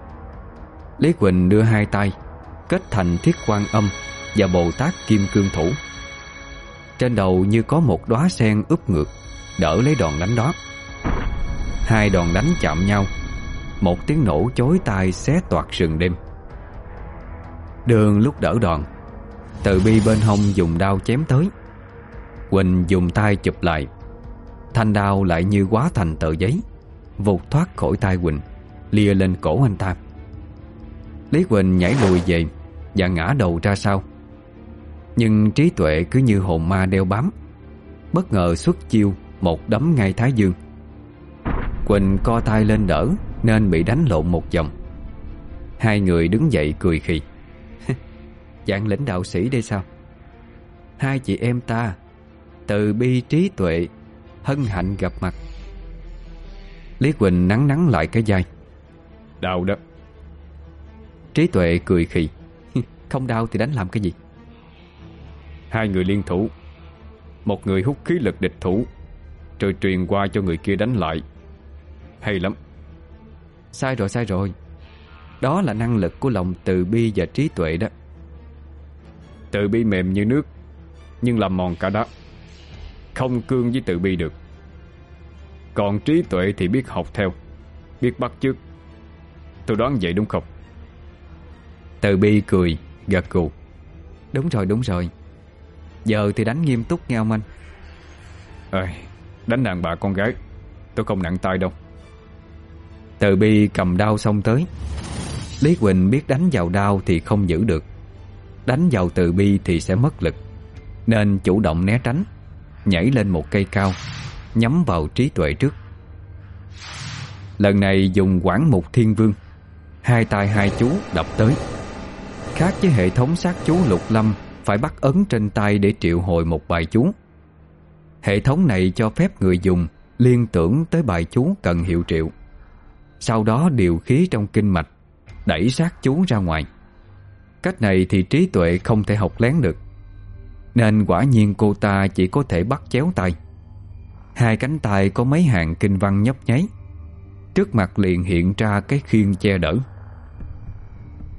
Speaker 1: Lý Quỳnh đưa hai tay kết thành Thiết Quan Âm và Bồ Tát Kim Cương Thủ. Trên đầu như có một đóa sen úp ngược, đỡ lấy đòn đánh đó. Hai đòn đánh chạm nhau, một tiếng nổ chói tai xé toạc rừng đêm. Đường lúc đỡ đòn, Từ Bi bên hông dùng đao chém tới. Quỳnh dùng tay chụp lại, thanh đao lại như hóa thành tờ giấy, vụt thoát khỏi tay Quỳnh, lia lên cổ anh ta. Lý Quỳnh nhảy lùi về và ngã đầu ra sau. Nhưng Trí Tuệ cứ như hồn ma đeo bám, bất ngờ xuất chiêu một đấm ngay thái dương. Quỳnh co tay lên đỡ nên bị đánh lộn một vòng. Hai người đứng dậy cười khì. Dạng lĩnh đạo sĩ đây sao? Hai chị em ta, Từ Bi Trí Tuệ, hân hạnh gặp mặt. Lý Quỳnh nắn nắn lại cái vai.
Speaker 2: Đau đó.
Speaker 1: Trí Tuệ cười khì. Không đau thì đánh làm cái gì?
Speaker 2: Hai người liên thủ, một người hút khí lực địch thủ rồi truyền qua cho người kia đánh lại. Hay lắm.
Speaker 1: Sai rồi, sai rồi. Đó là năng lực của lòng Từ Bi và Trí Tuệ đó.
Speaker 2: Từ Bi mềm như nước, nhưng làm mòn cả đá, không cương với Từ Bi được. Còn Trí Tuệ thì biết học theo, biết bắt chước. Tôi đoán vậy đúng không?
Speaker 1: Từ Bi cười, gật gù. Đúng rồi, đúng rồi. Giờ thì đánh nghiêm túc nghe ông anh.
Speaker 2: Ơi, đánh đàn bà con gái tôi không nặng tay đâu.
Speaker 1: Từ Bi cầm đao xông tới. Lý Quỳnh biết đánh vào đao thì không giữ được, đánh vào Từ Bi thì sẽ mất lực, nên chủ động né tránh, nhảy lên một cây cao, nhắm vào Trí Tuệ trước. Lần này dùng Quảng Mục Thiên Vương, hai tay hai chú đập tới. Khác với hệ thống sát chú Lục Lâm phải bắt ấn trên tay để triệu hồi một bài chú, hệ thống này cho phép người dùng liên tưởng tới bài chú cần hiệu triệu, sau đó điều khí trong kinh mạch, đẩy sát chú ra ngoài. Cách này thì Trí Tuệ không thể học lén được, nên quả nhiên cô ta chỉ có thể bắt chéo tay. Hai cánh tay có mấy hàng kinh văn nhấp nháy, trước mặt liền hiện ra cái khiên che đỡ.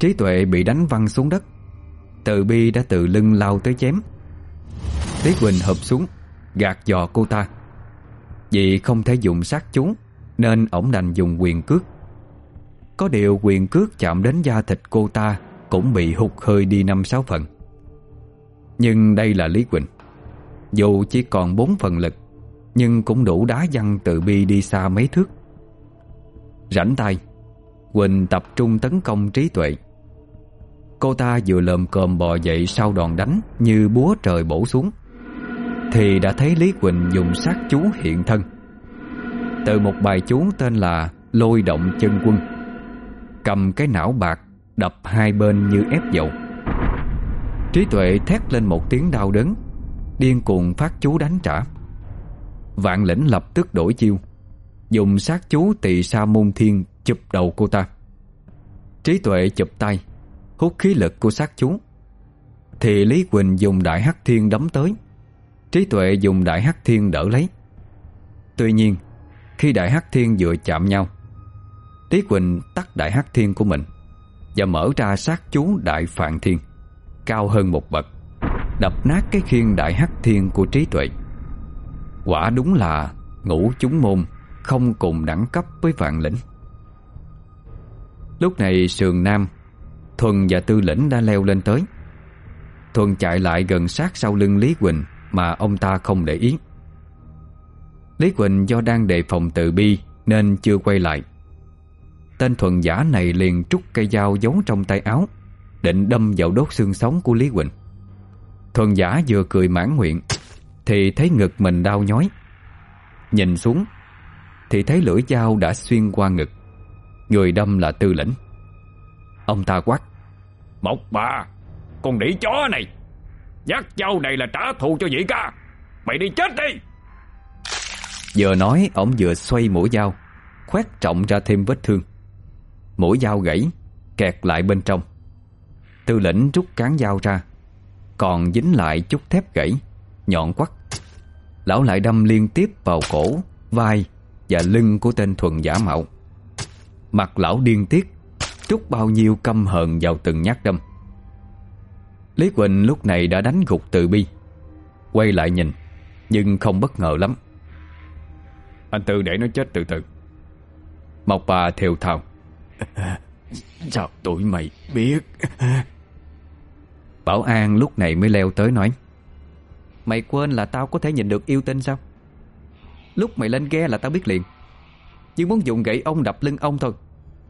Speaker 1: Trí Tuệ bị đánh văng xuống đất. Từ Bi đã từ lưng lao tới chém. Lý Quỳnh hụp xuống, gạt giò cô ta. Vì không thể dùng sát chú nên ổng đành dùng quyền cước. Có điều quyền cước chạm đến da thịt cô ta cũng bị hụt hơi đi năm sáu phần. Nhưng đây là Lý Quỳnh, dù chỉ còn bốn phần lực nhưng cũng đủ đá văng Từ Bi đi xa mấy thước. Rảnh tay, Quỳnh tập trung tấn công Trí Tuệ. Cô ta vừa lồm cồm bò dậy sau đòn đánh như búa trời bổ xuống, thì đã thấy Lý Quỳnh dùng sát chú hiện thân. Từ một bài chú tên là Lôi Động Chân Quân, cầm cái não bạc đập hai bên như ép dầu. Trí Tuệ thét lên một tiếng đau đớn, điên cuồng phát chú đánh trả. Vạn Lĩnh lập tức đổi chiêu, dùng sát chú Tỳ Sa Môn Thiên chụp đầu cô ta. Trí Tuệ chụp tay, hút khí lực của sát chú, thì Lý Quỳnh dùng Đại Hắc Thiên đấm tới. Trí Tuệ dùng Đại Hắc Thiên đỡ lấy. Tuy nhiên, khi Đại Hắc Thiên vừa chạm nhau, Lý Quỳnh tắt Đại Hắc Thiên của mình và mở ra sát chú Đại Phạn Thiên, cao hơn một bậc, đập nát cái khiên Đại Hắc Thiên của Trí Tuệ. Quả đúng là ngũ chúng môn không cùng đẳng cấp với Vạn Lĩnh. Lúc này Sườn Nam, Thuần và Tư Lĩnh đã leo lên tới. Thuần chạy lại gần sát sau lưng Lý Quỳnh mà ông ta không để ý. Lý Quỳnh do đang đề phòng Từ Bi nên chưa quay lại. Tên Thuần giả này liền trút cây dao giấu trong tay áo, định đâm vào đốt xương sống của Lý Quỳnh. Thuần giả vừa cười mãn nguyện thì thấy ngực mình đau nhói. Nhìn xuống thì thấy lưỡi dao đã xuyên qua ngực. Người đâm là Tư Lĩnh. Ông ta quát:
Speaker 2: Mộc Bà, con đĩ chó này, dắt dao này là trả thù cho vị ca, mày đi chết đi.
Speaker 1: Vừa nói ổng vừa xoay mũi dao, khoét trọng ra thêm vết thương. Mũi dao gãy, kẹt lại bên trong. Tư Lĩnh rút cán dao ra, còn dính lại chút thép gãy, nhọn quắt. Lão lại đâm liên tiếp vào cổ, vai và lưng của tên Thuần giả mạo. Mặt lão điên tiết, trút bao nhiêu căm hờn vào từng nhát đâm. Lý Quỳnh lúc này đã đánh gục Từ Bi. Quay lại nhìn, nhưng không bất ngờ lắm.
Speaker 2: Anh Tư để nó chết từ từ.
Speaker 1: Mộc Bà thều thào:
Speaker 4: Sao tụi mày biết?
Speaker 1: Bảo An lúc này mới leo tới nói: Mày quên là tao có thể nhìn được yêu tinh sao? Lúc mày lên ghe là tao biết liền, nhưng muốn dùng gậy ông đập lưng ông thôi.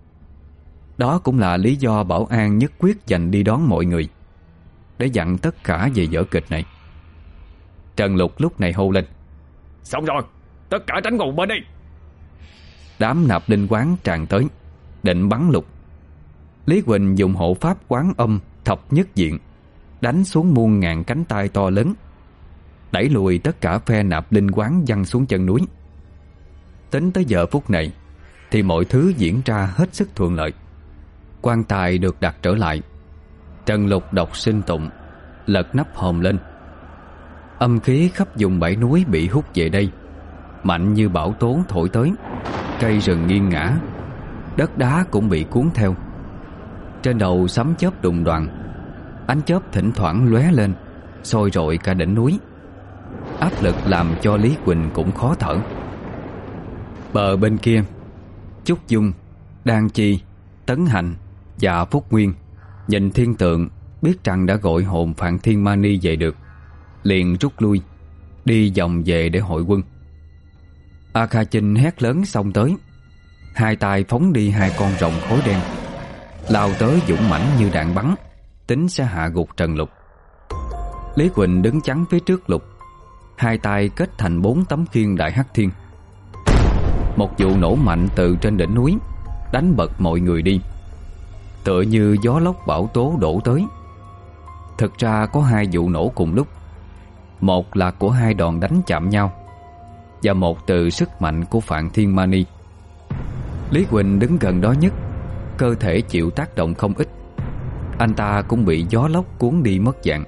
Speaker 1: Đó cũng là lý do Bảo An nhất quyết dành đi đón mọi người, để dặn tất cả về vở kịch này. Trần Lục lúc này hô lên:
Speaker 2: Xong rồi, tất cả tránh ngủ bên đi.
Speaker 1: Đám nạp linh quán tràn tới, định bắn Lục. Lý Quỳnh dùng hộ pháp Quán Âm Thập Nhất Diện đánh xuống muôn ngàn cánh tay to lớn, đẩy lùi tất cả phe nạp linh quán văng xuống chân núi. Tính tới giờ phút này thì mọi thứ diễn ra hết sức thuận lợi. Quan tài được đặt trở lại. Trần Lục đọc sinh tụng, lật nắp hòm lên. Âm khí khắp vùng bảy núi bị hút về đây, mạnh như bão tố thổi tới. Cây rừng nghiêng ngã, đất đá cũng bị cuốn theo. Trên đầu sấm chớp đùng đoàng, ánh chớp thỉnh thoảng lóe lên, soi rọi cả đỉnh núi. Áp lực làm cho Lý Quỳnh cũng khó thở. Bờ bên kia, Trúc Dung, Đan Chi, Tấn Hành và Phúc Nguyên nhìn thiên tượng, biết rằng đã gọi hồn Phạn Thiên Mani về được, liền rút lui, đi vòng về để hội quân. A Kha Chinh hét lớn xông tới, hai tay phóng đi hai con rồng khối đen, lao tới dũng mãnh như đạn bắn, tính sẽ hạ gục Trần Lục. Lý Quỳnh đứng chắn phía trước Lục, hai tay kết thành bốn tấm khiên Đại Hắc Thiên. Một vụ nổ mạnh từ trên đỉnh núi đánh bật mọi người đi, tựa như gió lốc bão tố đổ tới. Thực ra có hai vụ nổ cùng lúc, một là của hai đòn đánh chạm nhau, và một từ sức mạnh của Phạn Thiên Mani. Lý Quỳnh đứng gần đó nhất, cơ thể chịu tác động không ít. Anh ta cũng bị gió lốc cuốn đi mất dạng.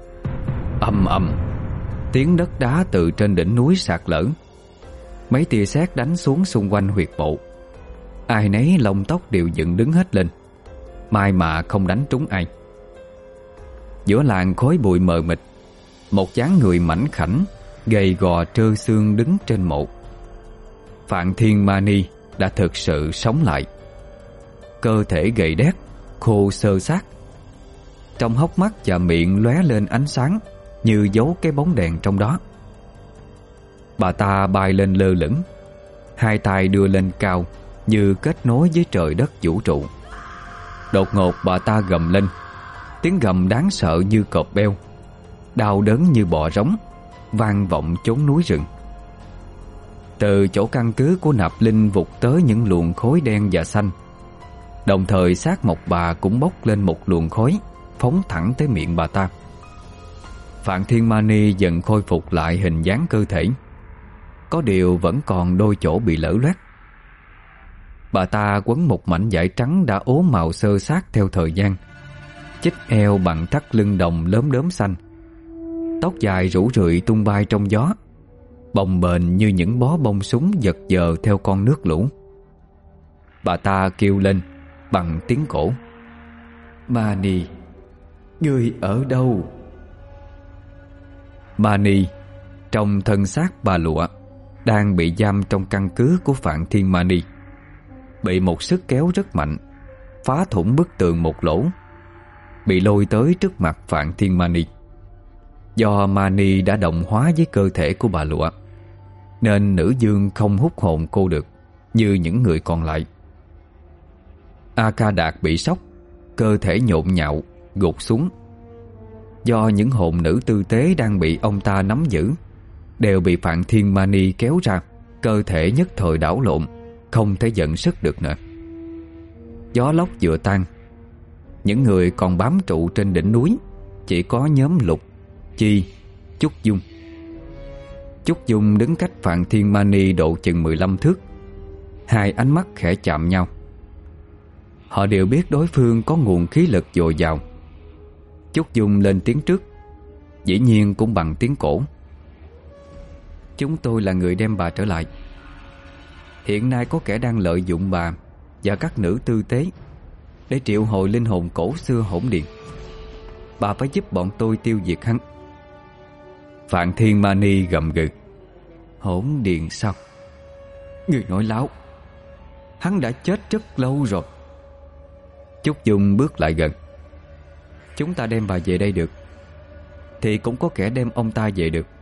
Speaker 1: Ầm ầm, tiếng đất đá từ trên đỉnh núi sạt lở. Mấy tia sét đánh xuống xung quanh huyệt bộ. Ai nấy lông tóc đều dựng đứng hết lên. May mà không đánh trúng ai. Giữa làng khói bụi mờ mịt, một dáng người mảnh khảnh, gầy gò trơ xương đứng trên mộ. Phạn Thiên Mani đã thực sự sống lại. Cơ thể gầy đét, khô xơ xác. Trong hốc mắt và miệng lóe lên ánh sáng như giấu cái bóng đèn trong đó. Bà ta bay lên lơ lửng, hai tay đưa lên cao như kết nối với trời đất vũ trụ. Đột ngột bà ta gầm lên, tiếng gầm đáng sợ như cọp beo, đau đớn như bọ rống, vang vọng chốn núi rừng. Từ chỗ căn cứ của Nạp Linh vụt tới những luồng khói đen và xanh. Đồng thời xác Mộc Bà cũng bốc lên một luồng khói, phóng thẳng tới miệng bà ta. Phạn Thiên Mani dần khôi phục lại hình dáng cơ thể. Có điều vẫn còn đôi chỗ bị lở loét. Bà ta quấn một mảnh vải trắng đã ố màu xơ xác theo thời gian, chích eo bằng thắt lưng đồng lốm đốm xanh. Tóc dài rủ rượi tung bay trong gió, bồng bềnh như những bó bông súng giật giờ theo con nước lũ. Bà ta kêu lên bằng tiếng cổ: "Mani, ngươi ở đâu?" Mani, trong thân xác bà lụa, đang bị giam trong căn cứ của Phạn Thiên Mani, bị một sức kéo rất mạnh phá thủng bức tường một lỗ, bị lôi tới trước mặt Phạn Thiên Mani. Do Mani đã đồng hóa với cơ thể của bà lụa, nên nữ dương không hút hồn cô được như những người còn lại. A Ca Đạt bị sốc, cơ thể nhộn nhạo, gục xuống. Do những hồn nữ tư tế đang bị ông ta nắm giữ đều bị Phạn Thiên Mani kéo ra, cơ thể nhất thời đảo lộn, không thể dẫn sức được nữa. Gió lốc vừa tan, những người còn bám trụ trên đỉnh núi chỉ có nhóm Lục, Chi, Chúc Dung. Chúc Dung đứng cách Phạn Thiên Mani độ chừng mười lăm thước. Hai ánh mắt khẽ chạm nhau. Họ đều biết đối phương có nguồn khí lực dồi dào. Chúc Dung lên tiếng trước, dĩ nhiên cũng bằng tiếng cổ: "Chúng tôi là người đem bà trở lại. Hiện nay có kẻ đang lợi dụng bà và các nữ tư tế để triệu hồi linh hồn cổ xưa Hỗn Điện. Bà phải giúp bọn tôi tiêu diệt hắn." Phạn Thiên Mani gầm gừ: "Hỗn Điện sao? Người nói láo. Hắn đã chết rất lâu rồi." Chúc Dung bước lại gần: "Chúng ta đem bà về đây được, thì cũng có kẻ đem ông ta về được.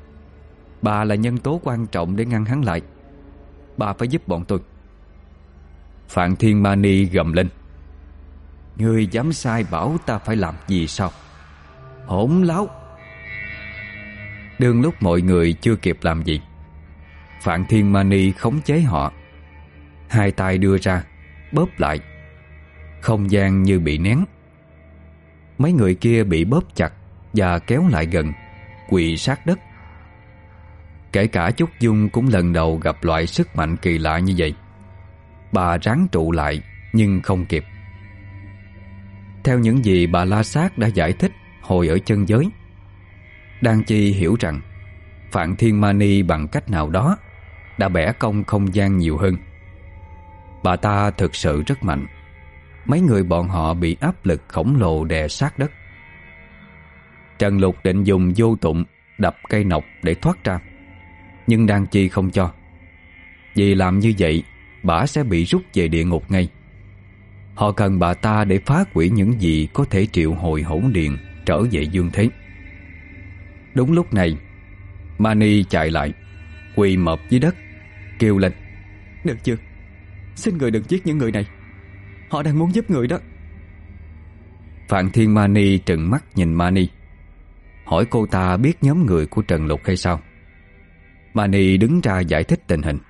Speaker 1: Bà là nhân tố quan trọng để ngăn hắn lại. Bà phải giúp bọn tôi." Phạn Thiên Mani gầm lên: "Ngươi dám sai bảo ta phải làm gì sao? Hỗn láo!" Đương lúc mọi người chưa kịp làm gì, Phạn Thiên Mani khống chế họ. Hai tay đưa ra, bóp lại. Không gian như bị nén. Mấy người kia bị bóp chặt và kéo lại gần, quỳ sát đất. Kể cả Chúc Dung cũng lần đầu gặp loại sức mạnh kỳ lạ như vậy. Bà ráng trụ lại nhưng không kịp. Theo những gì bà La Sát đã giải thích hồi ở chân giới, Đan Chi hiểu rằng Phạn Thiên Mani bằng cách nào đó đã bẻ cong không gian nhiều hơn. Bà ta thực sự rất mạnh. Mấy người bọn họ bị áp lực khổng lồ đè sát đất. Trần Lục định dùng vô tụng đập cây nọc để thoát ra, nhưng Đan Chi không cho. Vì làm như vậy, bà sẽ bị rút về địa ngục ngay. Họ cần bà ta để phá hủy những gì có thể triệu hồi hỗn điện trở về dương thế. Đúng lúc này, Mani chạy lại, quỳ mọp dưới đất, kêu lên: "Được chưa? Xin người đừng giết những người này. Họ đang muốn giúp người đó." Phạn Thiên Mani trừng mắt nhìn Mani, hỏi cô ta biết nhóm người của Trần Lục hay sao. Mani đứng ra giải thích tình hình.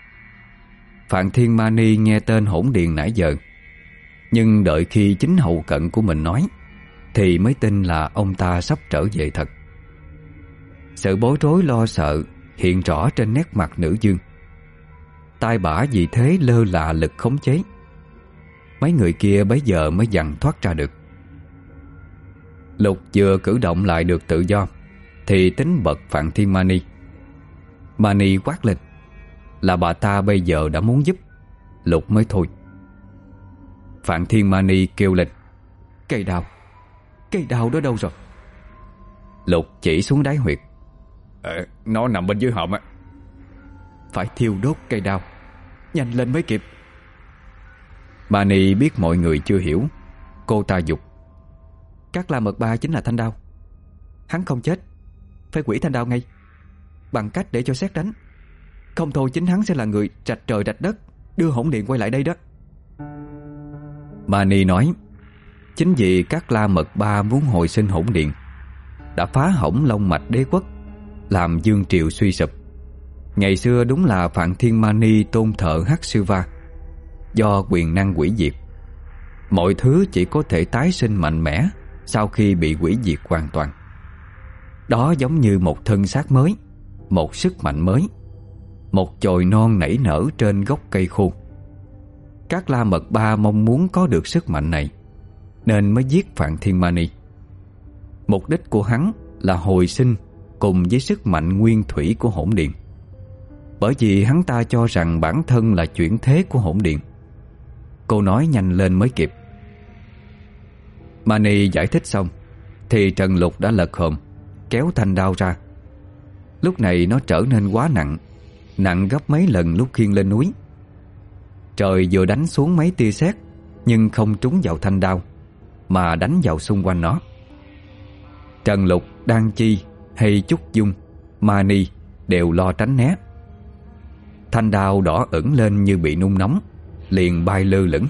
Speaker 1: Phạn Thiên Mani nghe tên hỗn điện nãy giờ, nhưng đợi khi chính hậu cận của mình nói thì mới tin là ông ta sắp trở về thật. Sự bối rối lo sợ hiện rõ trên nét mặt nữ dương. Tai bả vì thế lơ là lực khống chế. Mấy người kia bấy giờ mới dằn thoát ra được. Lục vừa cử động lại được tự do thì tính bật Phạn Thiên Mani. Mani quát lên là bà ta bây giờ đã muốn giúp, Lục mới thôi. Phạn Thiên Mani kêu lên: Cây đao, cây đao đó đâu rồi? Lục chỉ xuống đáy huyệt:
Speaker 2: ờ, Nó nằm bên dưới họng á.
Speaker 1: Phải thiêu đốt cây đao, nhanh lên mới kịp. Mani biết mọi người chưa hiểu, cô ta dục:
Speaker 3: Các La Mật Ba chính là thanh đao. Hắn không chết, phải quỷ thanh đao ngay, bằng cách để cho sét đánh. Không thôi chính hắn sẽ là người rạch trời rạch đất, đưa hỗn điện quay lại đây đó.
Speaker 1: Mani nói chính vì các La Mật Ba muốn hồi sinh hỗn điện, đã phá hỏng long mạch đế quốc, làm vương triều suy sụp. Ngày xưa đúng là Phạn Thiên Mani tôn thờ Hắc Sư Va, do quyền năng hủy diệt. Mọi thứ chỉ có thể tái sinh mạnh mẽ sau khi bị hủy diệt hoàn toàn. Đó giống như một thân xác mới, một sức mạnh mới, một chồi non nảy nở trên gốc cây khô. Các La Mật Ba mong muốn có được sức mạnh này, nên mới giết Phạn Thiên Mani. Mục đích của hắn là hồi sinh cùng với sức mạnh nguyên thủy của hỗn điện, bởi vì hắn ta cho rằng bản thân là chuyển thế của hỗn điện. Cô nói nhanh lên mới kịp. Mani giải thích xong thì Trần Lục đã lật hòm, kéo thanh đao ra. Lúc này nó trở nên quá nặng, nặng gấp mấy lần lúc khiêng lên núi. Trời vừa đánh xuống mấy tia sét, nhưng không trúng vào thanh đao, mà đánh vào xung quanh nó. Trần Lục, Đan Chi hay Trúc Dung, Mani đều lo tránh né. Thanh đao đỏ ửng lên như bị nung nóng, liền bay lơ lửng.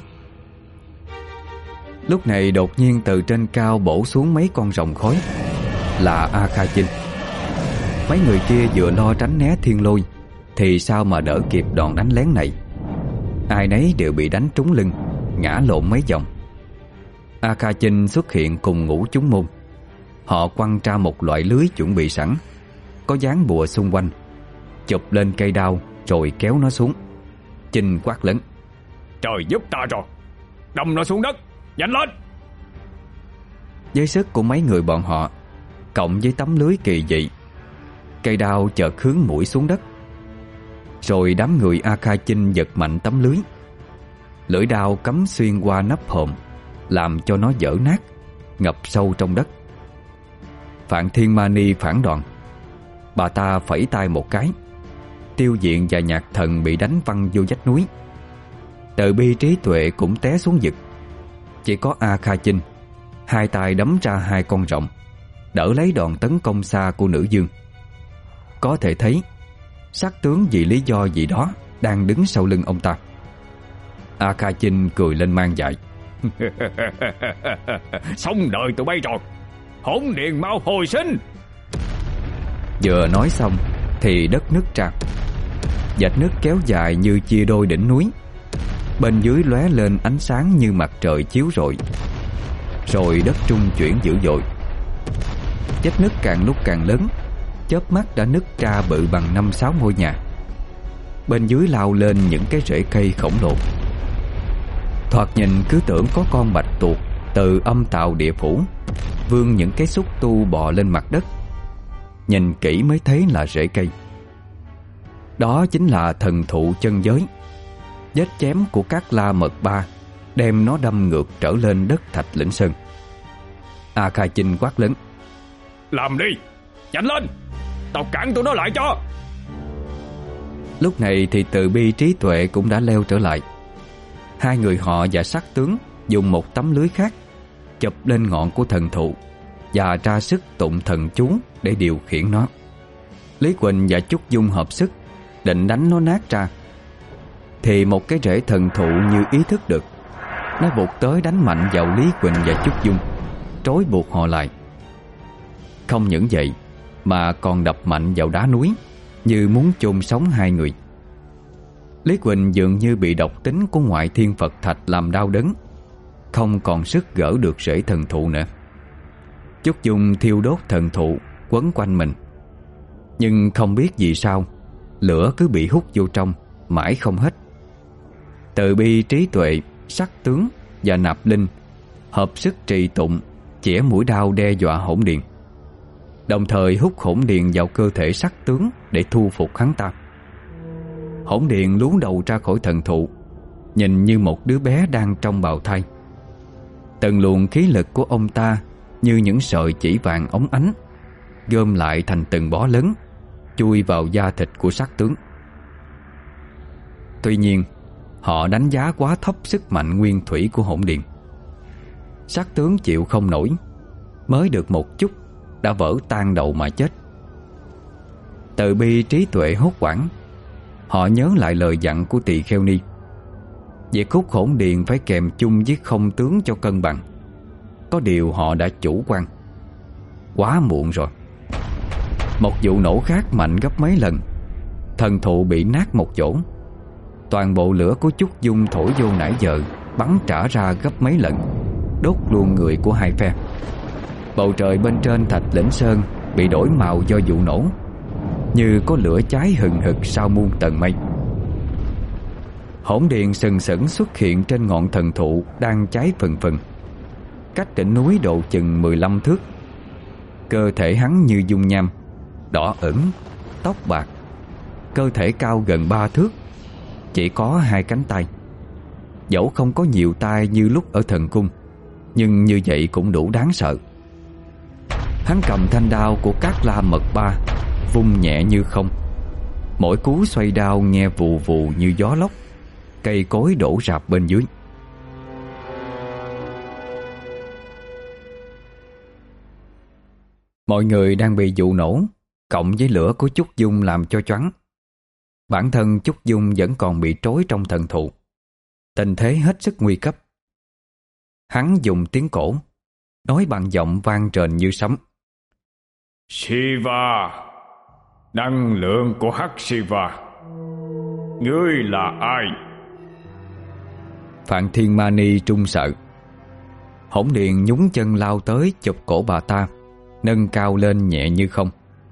Speaker 1: Lúc này đột nhiên từ trên cao bổ xuống mấy con rồng khói, là A Kha Chinh. Mấy người kia vừa lo tránh né thiên lôi, thì sao mà đỡ kịp đòn đánh lén này. Ai nấy đều bị đánh trúng lưng, ngã lộn mấy vòng. A Kha Chinh xuất hiện cùng Ngũ Chúng Môn. Họ quăng ra một loại lưới chuẩn bị sẵn, có dán bùa xung quanh, chụp lên cây đao rồi kéo nó xuống. Chinh quát lớn:
Speaker 2: Trời giúp ta rồi, đâm nó xuống đất, nhanh lên!
Speaker 1: Với sức của mấy người bọn họ, cộng với tấm lưới kỳ dị, cây đao chợt hướng mũi xuống đất. Rồi đám người A Kha Chinh giật mạnh tấm lưới. Lưỡi đao cắm xuyên qua nắp hòm, làm cho nó vỡ nát, ngập sâu trong đất. Phạn Thiên Mani phản đòn. Bà ta phẩy tay một cái, Tiêu Diện và Nhạc Thần bị đánh văng vô vách núi. Từ Bi Trí Tuệ cũng té xuống vực. Chỉ có A Kha Chinh hai tay đấm ra hai con rồng, đỡ lấy đòn tấn công xa của nữ dương. Có thể thấy sắc tướng vì lý do gì đó đang đứng sau lưng ông ta. A Kha Chinh cười lên mang dại:
Speaker 2: Xong đời tụi bay rồi, hỗn điện mau hồi sinh!
Speaker 1: Vừa nói xong thì đất nứt ra. Vạch nứt kéo dài như chia đôi đỉnh núi. Bên dưới lóe lên ánh sáng như mặt trời chiếu rọi. Rồi đất trung chuyển dữ dội. Vết nứt càng lúc càng lớn, chớp mắt đã nứt ra bự bằng năm sáu ngôi nhà. Bên dưới lao lên những cái rễ cây khổng lồ. Thoạt nhìn cứ tưởng có con bạch tuộc từ âm tạo địa phủ vươn những cái xúc tu bò lên mặt đất. Nhìn kỹ mới thấy là rễ cây. Đó chính là thần thụ chân giới. Vết chém của các La Mật Ba đem nó đâm ngược trở lên đất Thạch Lĩnh Sơn. A Kha Chinh quát lớn:
Speaker 2: Làm đi, nhanh lên, tao cản tụi nó lại cho!
Speaker 1: Lúc này thì Từ Bi Trí Tuệ cũng đã leo trở lại. Hai người họ và sắc tướng dùng một tấm lưới khác chụp lên ngọn của thần thụ và ra sức tụng thần chú để điều khiển nó. Lý Quỳnh và Trúc Dung hợp sức định đánh nó nát ra, thì một cái rễ thần thụ như ý thức được, nó vụt tới đánh mạnh vào Lý Quỳnh và Trúc Dung, trói buộc họ lại. Không những vậy mà còn đập mạnh vào đá núi, như muốn chôn sống hai người. Lý Quỳnh dường như bị độc tính của ngoại thiên Phật thạch làm đau đớn, không còn sức gỡ được rễ thần thụ nữa. Trúc Dung thiêu đốt thần thụ quấn quanh mình, nhưng không biết vì sao lửa cứ bị hút vô trong mãi không hết. Từ Bi Trí Tuệ, sắc tướng và Nạp Linh hợp sức trì tụng, chĩa mũi đao đe dọa hỗn điện, đồng thời hút hỗn điện vào cơ thể sắc tướng để thu phục hắn ta. Hỗn điện lú đầu ra khỏi thần thụ, nhìn như một đứa bé đang trong bào thai. Từng luồng khí lực của ông ta như những sợi chỉ vàng óng ánh, gom lại thành từng bó lớn, chui vào da thịt của sát tướng. Tuy nhiên, họ đánh giá quá thấp sức mạnh nguyên thủy của hỗn điện. Sát tướng chịu không nổi, mới được một chút đã vỡ tan đầu mà chết. Từ bi trí tuệ hốt hoảng, họ nhớ lại lời dặn của Tỳ Kheo Ni: việc khúc hỗn điện phải kèm chung với không tướng cho cân bằng. Có điều họ đã chủ quan. Quá muộn rồi. Một vụ nổ khác mạnh gấp mấy lần, thần thụ bị nát một chỗ. Toàn bộ lửa của Chúc Dung thổi vô nãy giờ bắn trả ra gấp mấy lần, đốt luôn người của hai phe. Bầu trời bên trên Thạch Lĩnh Sơn bị đổi màu do vụ nổ, như có lửa cháy hừng hực sau muôn tầng mây. Hỗn điện sừng sững xuất hiện trên ngọn thần thụ đang cháy phừng phừng, cách đỉnh núi độ chừng mười lăm thước. Cơ thể hắn như dung nham, đỏ ửng, tóc bạc. Cơ thể cao gần ba thước, chỉ có hai cánh tay. Dẫu không có nhiều tay như lúc ở thần cung, nhưng như vậy cũng đủ đáng sợ. Hắn cầm thanh đao của Cát La Mật Ba, vung nhẹ như không. Mỗi cú xoay đao nghe vù vù như gió lốc, cây cối đổ rạp bên dưới. Mọi người đang bị vụ nổ cộng với lửa của Chúc Dung làm cho choáng. Bản thân Chúc Dung vẫn còn bị trói trong thần thụ. Tình thế hết sức nguy cấp. Hắn dùng tiếng cổ nói bằng giọng vang trền như sấm:
Speaker 2: Shiva, năng lượng của Hắc Shiva, ngươi là ai?
Speaker 1: Phạn Thiên Mani trung sợ. Hỗn điện nhúng chân lao tới chụp cổ bà ta, nâng cao lên nhẹ như không.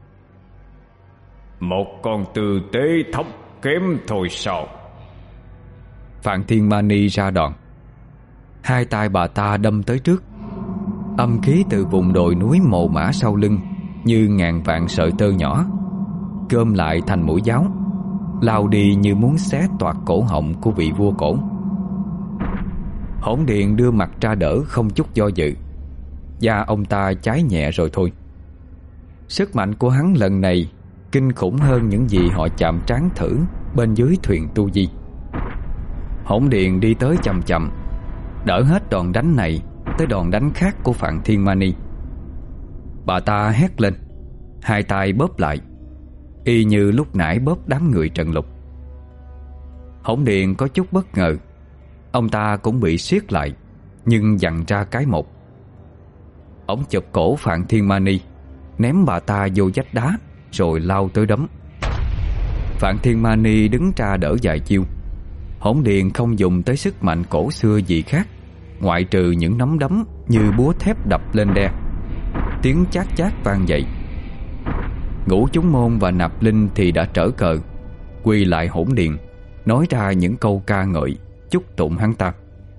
Speaker 2: Một con tư tế thấp kém thôi sao?
Speaker 1: Phạn Thiên Mani ra đòn. Hai tay bà ta đâm tới trước. Âm khí từ vùng đồi núi mồ mã sau lưng như ngàn vạn sợi tơ nhỏ, gom lại thành mũi giáo, lao đi như muốn xé toạc cổ họng của vị vua cổ. Hỗn điện đưa mặt ra đỡ không chút do dự. Da ông ta cháy nhẹ rồi thôi. Sức mạnh của hắn lần này kinh khủng hơn những gì họ chạm trán thử bên dưới thuyền tu di. Hỗn điện đi tới chậm chậm, đỡ hết đòn đánh này tới đòn đánh khác của Phạn Thiên Mani. Bà ta hét lên, hai tay bóp lại, y như lúc nãy bóp đám người Trần Lục. Hỗn điện có chút bất ngờ. Ông ta cũng bị siết lại, nhưng dằn ra cái một. Ông chụp cổ Phạn Thiên Mani, ném bà ta vô vách đá, rồi lao tới đấm. Phạn Thiên Mani đứng ra đỡ vài chiêu. Hỗn điện không dùng tới sức mạnh cổ xưa gì khác, ngoại trừ những nắm đấm như búa thép đập lên đe. Tiếng chát chát vang dậy. Ngũ chúng môn và Nạp Linh thì đã trở cờ, quỳ lại hỗn điện, nói ra những câu ca ngợi, chúc tụng hắn ta.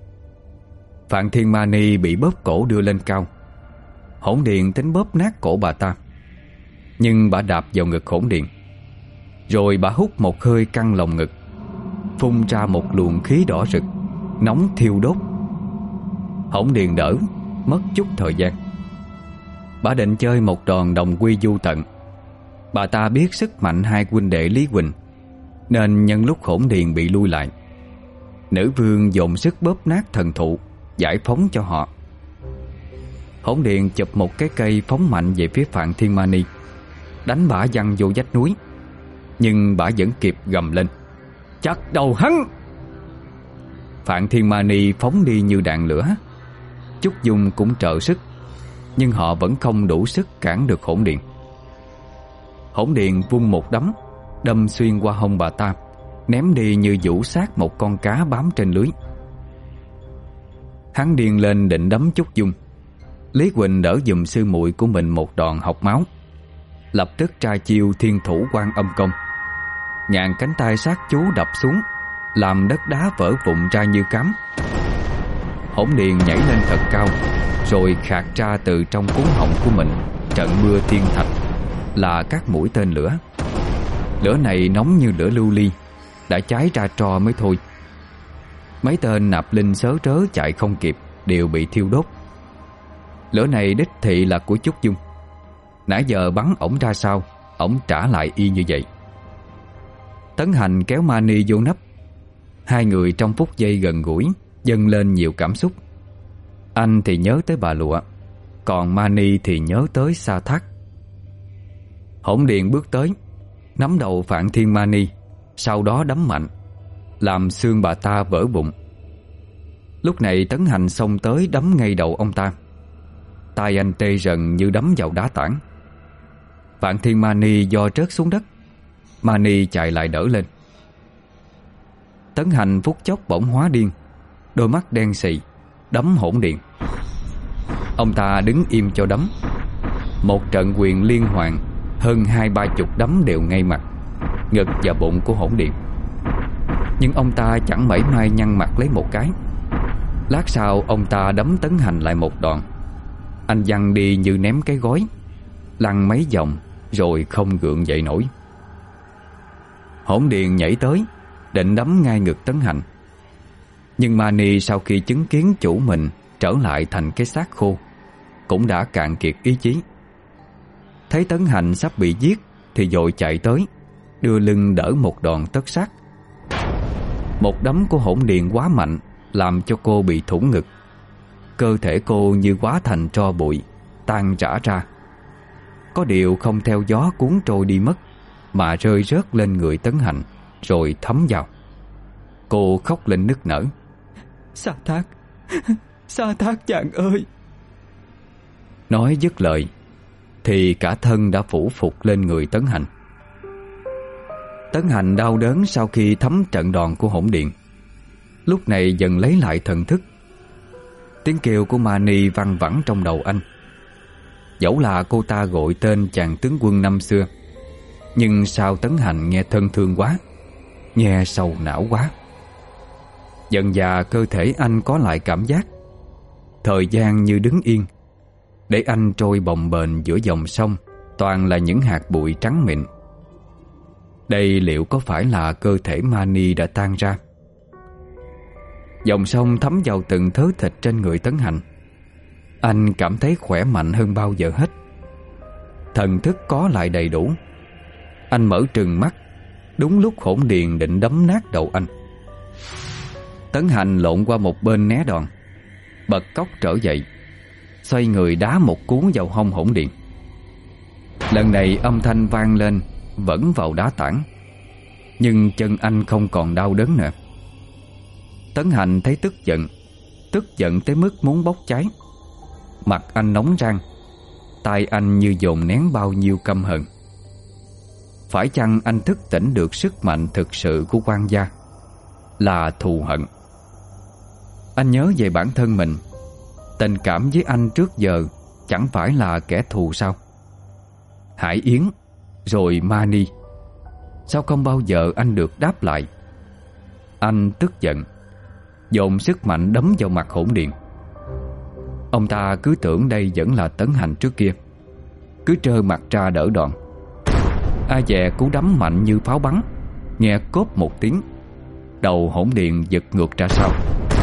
Speaker 1: Phạn Thiên Mani bị bóp cổ đưa lên cao. Hỗn điện tính bóp nát cổ bà ta, nhưng bà đạp vào ngực hỗn điện. Rồi bà hút một hơi căng lồng ngực, phun ra một luồng khí đỏ rực, nóng thiêu đốt. Hỗn điện đỡ, mất chút thời gian. Bà định chơi một đòn đồng quy du tận. Bà ta biết sức mạnh hai huynh đệ Lý Quỳnh, nên nhân lúc hỗn điện bị lui lại, nữ vương dồn sức bóp nát thần thụ, giải phóng cho họ. Hỗn điện chụp một cái cây phóng mạnh về phía Phạn Thiên Mani, đánh bả văng vô vách núi. Nhưng bả vẫn kịp gầm lên: chặt đầu hắn! Phạn Thiên Mani phóng đi như đạn lửa. Chúc Dung cũng trợ sức, nhưng họ vẫn không đủ sức cản được hỗn điện. Hỗn điện vung một đấm, đâm xuyên qua hông bà ta, ném đi như vũ xác một con cá bám trên lưới. Hắn điên lên định đấm Chúc Dung. Lý Quỳnh đỡ giùm sư muội của mình một đòn học máu, lập tức tra chiêu Thiên Thủ Quan Âm Công. Ngàn cánh tay sát chú đập xuống, làm đất đá vỡ vụn ra như cám. Hỗn điện nhảy lên thật cao, rồi khạc ra từ trong cuống họng của mình trận mưa thiên thạch, là các mũi tên lửa. Lửa này nóng như lửa lưu ly, đã cháy ra tro mới thôi. Mấy tên nạp linh sớ trớ chạy không kịp đều bị thiêu đốt. Lửa này đích thị là của Chúc Dung. Nãy giờ bắn ổng ra sao, ổng trả lại y như vậy. Tấn Hành kéo Mani vô nắp. Hai người trong phút giây gần gũi dâng lên nhiều cảm xúc. Anh thì nhớ tới bà Lụa, còn Mani thì nhớ tới Sa Thác. Hỗn Điện bước tới, nắm đầu Phạn Thiên Mani, sau đó đấm mạnh, làm xương bà ta vỡ bụng. Lúc này Tấn Hành xông tới đấm ngay đầu ông ta. tay anh tê rần như đấm vào đá tảng. Phạn Thiên Mani do rớt xuống đất. Mani chạy lại đỡ lên. Tấn Hành phút chốc bỗng hóa điên, đôi mắt đen xì, đấm Hỗn Điện. Ông ta đứng im cho đấm. Một trận quyền liên hoàn, hơn hai ba chục đấm đều ngay mặt, ngực và bụng của Hỗn Điện. Nhưng ông ta chẳng mảy may nhăn mặt lấy một cái. Lát sau ông ta đấm Tấn Hành lại một đòn. Anh văng đi như ném cái gói, lăn mấy vòng rồi không gượng dậy nổi. Hỗn Điện nhảy tới định đấm ngay ngực Tấn Hành. Nhưng Mani sau khi chứng kiến chủ mình trở lại thành cái xác khô, cũng đã cạn kiệt ý chí. Thấy Tấn Hành sắp bị giết thì vội chạy tới, đưa lưng đỡ một đòn tất sát. Một đấm của Hỗn Điện quá mạnh, làm cho cô bị thủng ngực. Cơ thể cô như hóa thành tro bụi, tan rã ra. Có điều không theo gió cuốn trôi đi mất, mà rơi rớt lên người Tấn Hành, rồi thấm vào. Cô khóc lên nức nở.
Speaker 3: Sa Thác, Sa Thác chàng ơi.
Speaker 1: Nói dứt lời thì cả thân đã phủ phục lên người Tấn Hành. Tấn Hành đau đớn sau khi thấm trận đòn của Hỗn Điện, lúc này dần lấy lại thần thức. Tiếng kêu của Mani văng vẳng trong đầu anh. Dẫu là cô ta gọi tên chàng tướng quân năm xưa, nhưng sao Tấn Hành nghe thân thương quá, nghe sầu não quá. Dần dà cơ thể anh có lại cảm giác thời gian như đứng yên, để anh trôi bồng bềnh giữa dòng sông toàn là những hạt bụi trắng mịn. Đây liệu có phải là cơ thể Mani đã tan ra? Dòng sông thấm vào từng thớ thịt trên người Tấn Hành. Anh cảm thấy khỏe mạnh hơn bao giờ hết. Thần thức có lại đầy đủ. Anh mở trừng mắt, đúng lúc Hỗn Điện định đấm nát đầu anh. Tấn Hành lộn qua một bên né đòn, bật cóc trở dậy, xoay người đá một cú vào hông Hỗn Điện. Lần này âm thanh vang lên vẫn vào đá tảng, nhưng chân anh không còn đau đớn nữa. Tấn Hành thấy tức giận, tức giận tới mức muốn bốc cháy. Mặt anh nóng rang, tay anh như dồn nén bao nhiêu căm hận. Phải chăng anh thức tỉnh được sức mạnh thực sự của quan gia, là thù hận? Anh nhớ về bản thân mình. Tình cảm với anh trước giờ chẳng phải là kẻ thù sao? Hải Yến, rồi Mani, sao không bao giờ anh được đáp lại? Anh tức giận, dồn sức mạnh đấm vào mặt Hỗn Điện. Ông ta cứ tưởng đây vẫn là Tấn Hành trước kia, cứ trơ mặt ra đỡ đòn. Ai dè cú đấm mạnh như pháo bắn, nghe cốp một tiếng, đầu Hỗn Điện giật ngược ra sau.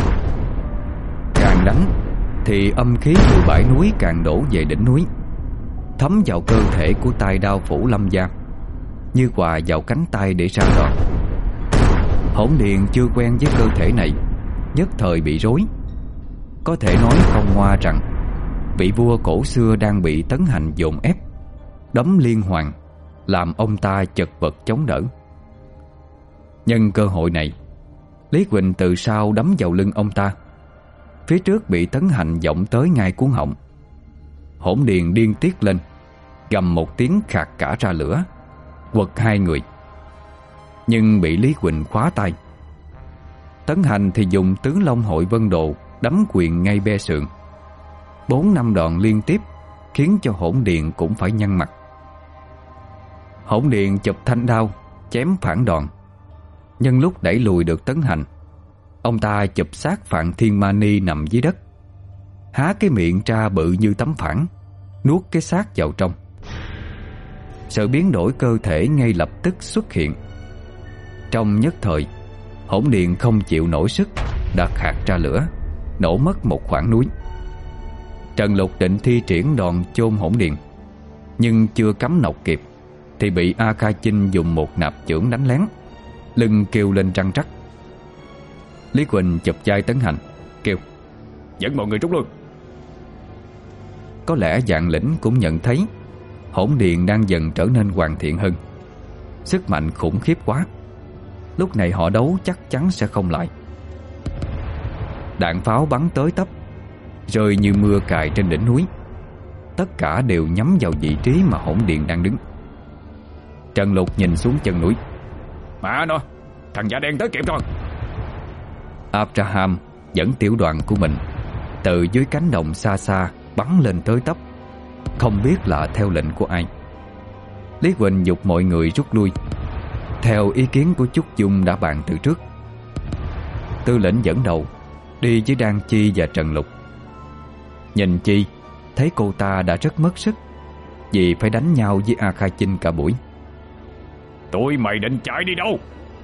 Speaker 1: Càng đánh thì âm khí từ bãi núi càng đổ về đỉnh núi, thấm vào cơ thể của tay đao phủ Lâm Gia, như quà vào cánh tay để ra đòn. Hỗn Điện chưa quen với cơ thể này, nhất thời bị rối. Có thể nói không ngoa rằng vị vua cổ xưa đang bị Tấn Hành dồn ép, đấm liên hoàn, làm ông ta chật vật chống đỡ. Nhân cơ hội này, Lý Quỳnh từ sau đấm vào lưng ông ta. Phía trước bị Tấn Hành giọng tới ngay cuống họng. Hỗn Điện điên tiết lên, gầm một tiếng khạc cả ra lửa, quật hai người, nhưng bị Lý Quỳnh khóa tay. Tấn Hành thì dùng Tứ Long Hội Vân Độ đấm quyền ngay be sườn. Bốn năm đòn liên tiếp khiến cho Hỗn Điện cũng phải nhăn mặt. Hỗn Điện chụp thanh đao chém phản đòn. Nhân lúc đẩy lùi được Tấn Hành, ông ta chụp xác Phạn Thiên Mani nằm dưới đất, há cái miệng ra bự như tấm phản, nuốt cái xác vào trong. Sự biến đổi cơ thể ngay lập tức xuất hiện. Trong nhất thời, Hỗn Điện không chịu nổi sức, đã khạc ra lửa, nổ mất một khoảng núi. Trần Lục định thi triển đòn chôn hỗn điện, nhưng chưa cắm nọc kịp thì bị A Kha Chinh dùng một nạp chưởng đánh lén, lưng kêu lên răng rắc. Lý Quỳnh chụp vai Tấn Hành, kêu:
Speaker 2: Dẫn mọi người rút lui.
Speaker 1: Có lẽ Vạn Lĩnh cũng nhận thấy hỗn điện đang dần trở nên hoàn thiện hơn. Sức mạnh khủng khiếp quá, lúc này họ đấu chắc chắn sẽ không lại. Đạn pháo bắn tới tấp, rơi như mưa cài trên đỉnh núi. Tất cả đều nhắm vào vị trí mà hỗn điện đang đứng. Trần Lục nhìn xuống chân núi.
Speaker 2: Mà nó, thằng da đen tới kịp rồi.
Speaker 1: Abraham dẫn tiểu đoàn của mình từ dưới cánh đồng xa xa bắn lên tới tấp, không biết là theo lệnh của ai. Lý Quỳnh giục mọi người rút lui, theo ý kiến của Trúc Dung đã bàn từ trước. Tư lệnh dẫn đầu đi với Đan Chi và Trần Lục. Nhìn Chi, thấy cô ta đã rất mất sức vì phải đánh nhau với A Kha Chinh cả buổi.
Speaker 2: Tụi mày định chạy đi đâu?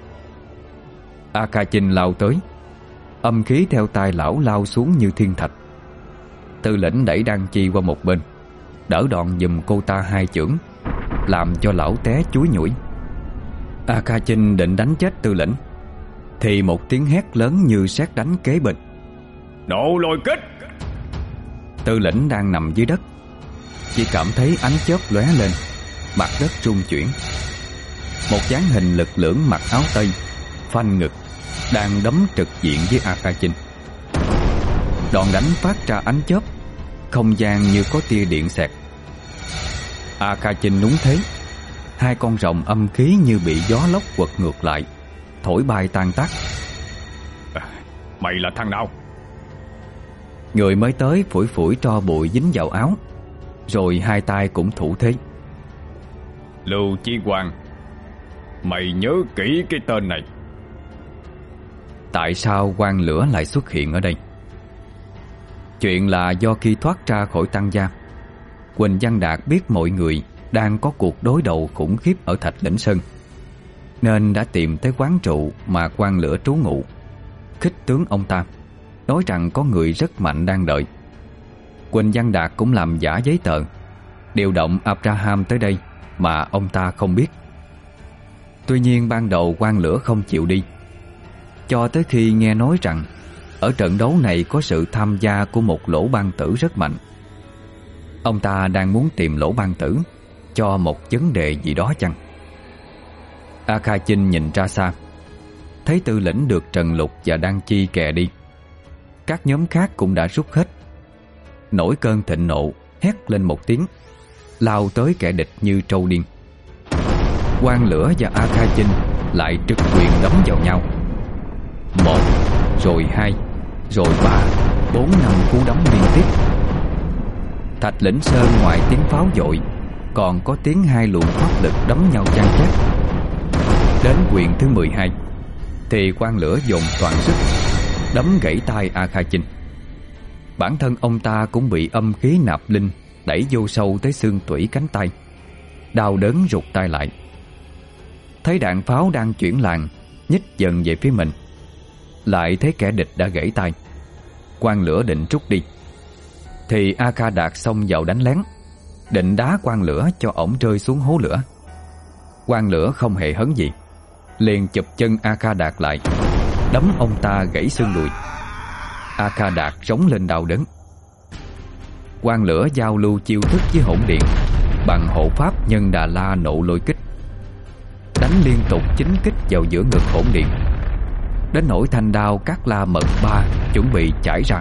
Speaker 1: A Kha Chinh lao tới, âm khí theo tai lão lao xuống như thiên thạch. Tư lệnh đẩy Đan Chi qua một bên, đỡ đòn giùm cô ta hai chưởng, làm cho lão té chúi nhủi. A Kha Chinh định đánh chết tư lệnh thì một tiếng hét lớn như sét đánh kế bên:
Speaker 2: Nộ lôi kích!
Speaker 1: Tư lệnh đang nằm dưới đất, chỉ cảm thấy ánh chớp lóe lên, mặt đất rung chuyển. Một dáng hình lực lưỡng mặc áo tây, phanh ngực, đang đấm trực diện với A Kha Chinh. Đòn đánh phát ra ánh chớp, không gian như có tia điện xẹt. A Kha Chinh núng thế, hai con rồng âm khí như bị gió lốc quật ngược lại, thổi bay tan tác.
Speaker 2: À, mày là thằng nào?
Speaker 1: Người mới tới phủi phủi tro bụi dính vào áo, rồi hai tay cũng thủ thế.
Speaker 2: Lưu Chí Quang, mày nhớ kỹ cái tên này.
Speaker 1: Tại sao Quang Lửa lại xuất hiện ở đây? Chuyện là do khi thoát ra khỏi Tăng Gia, Quỳnh Văn Đạt biết mọi người đang có cuộc đối đầu khủng khiếp ở Thạch Lĩnh Sơn, nên đã tìm tới quán rượu mà Quang Lửa trú ngụ, khích tướng ông ta, nói rằng có người rất mạnh đang đợi. Quỳnh Văn Đạt cũng làm giả giấy tờ, điều động Abraham tới đây mà ông ta không biết. Tuy nhiên ban đầu Quang Lửa không chịu đi, cho tới khi nghe nói rằng ở trận đấu này có sự tham gia của một lỗ ban tử rất mạnh. Ông ta đang muốn tìm lỗ ban tử cho một vấn đề gì đó chăng? A Kha Chinh nhìn ra xa, thấy Tư lĩnh được Trần Lục và Đan Chi kè đi. Các nhóm khác cũng đã rút hết. Nổi cơn thịnh nộ, hét lên một tiếng, lao tới kẻ địch như trâu điên. Quang Lửa và A Kha Chinh lại trực quyền đấm vào nhau. Một, rồi hai, rồi ba, bốn năm cú đấm liên tiếp. Thạch Lĩnh Sơn ngoài tiếng pháo dội, còn có tiếng hai luồng pháp lực đấm nhau chan chát. Đến quyền thứ mười hai thì Quang Lửa dồn toàn sức đấm gãy tay A Kha Chinh. Bản thân ông ta cũng bị âm khí nạp linh đẩy vô sâu tới xương tủy cánh tay, đau đớn rụt tay lại. Thấy đạn pháo đang chuyển làn nhích dần về phía mình, lại thấy kẻ địch đã gãy tay. Quang Lửa định rút đi thì A Kha Đạt xông vào đánh lén, định đá Quang Lửa cho ổng rơi xuống hố lửa. Quang Lửa không hề hấn gì, liền chụp chân A Kha Đạt lại, đấm ông ta gãy xương đùi. A Kha Đạt rống lên đau đớn. Quang Lửa giao lưu chiêu thức với hỗn điện bằng hộ pháp Nhân Đà La Nộ Lôi Kích, đánh liên tục chín kích vào giữa ngực hỗn điện, đến nỗi thanh đao Cát La Mật Ba chuẩn bị chảy ra.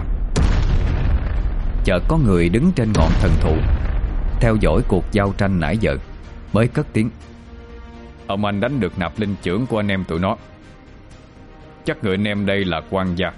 Speaker 1: Chợt có người đứng trên ngọn thần thụ theo dõi cuộc giao tranh nãy giờ, mới cất tiếng:
Speaker 2: Ông anh đánh được nạp linh chưởng của anh em tụi nó. Chắc người anh em đây là Quang gia.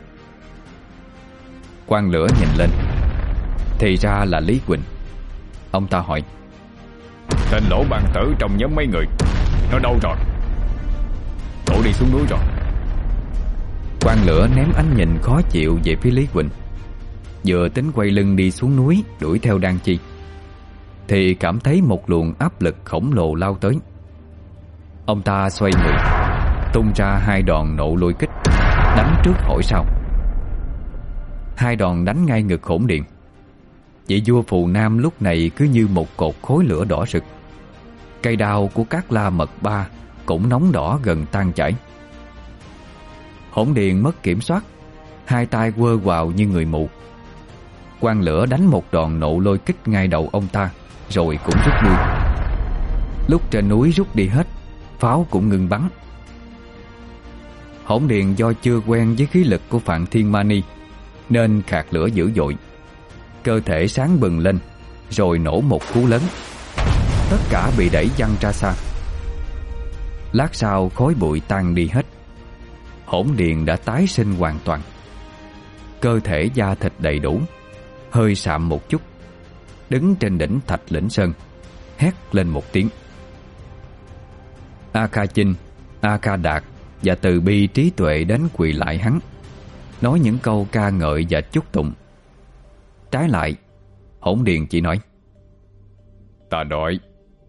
Speaker 1: Quang Lửa nhìn lên, thì ra là Lý Quỳnh. Ông ta hỏi:
Speaker 2: Tên lỗ ban tử trong nhóm mấy người nó đâu rồi? Đổ đi xuống núi rồi.
Speaker 1: Quang Lửa ném ánh nhìn khó chịu về phía Lý Quỳnh, vừa tính quay lưng đi xuống núi đuổi theo Đan Chi, thì cảm thấy một luồng áp lực khổng lồ lao tới. Ông ta xoay người, tung ra hai đòn nộ lôi kích, đánh trước hỏi sau. Hai đòn đánh ngay ngực Hỗn Điện. Vị vua Phù Nam lúc này cứ như một cột khối lửa đỏ rực. Cây đao của Cát La Mật Ba cũng nóng đỏ gần tan chảy. Hỗn Điện mất kiểm soát, hai tay quơ quào như người mù. Quang lửa đánh một đòn nộ lôi kích ngay đầu ông ta, rồi cũng rút lui. Lúc trên núi rút đi hết, pháo cũng ngừng bắn. Hỗn Điện do chưa quen với khí lực của Phạn Thiên Mani nên khạc lửa dữ dội. Cơ thể sáng bừng lên, rồi nổ một cú lớn. Tất cả bị đẩy văng ra xa. Lát sau khói bụi tan đi hết. Hỗn Điện đã tái sinh hoàn toàn. Cơ thể da thịt đầy đủ, hơi sạm một chút, đứng trên đỉnh Thạch Lĩnh Sơn, hét lên một tiếng. A Kha Chinh, A Kha Đạt và Từ Bi Trí Tuệ đến quỳ lại hắn, nói những câu ca ngợi và chúc tụng. Trái lại, Hỗn Điện chỉ nói:
Speaker 2: Ta đói.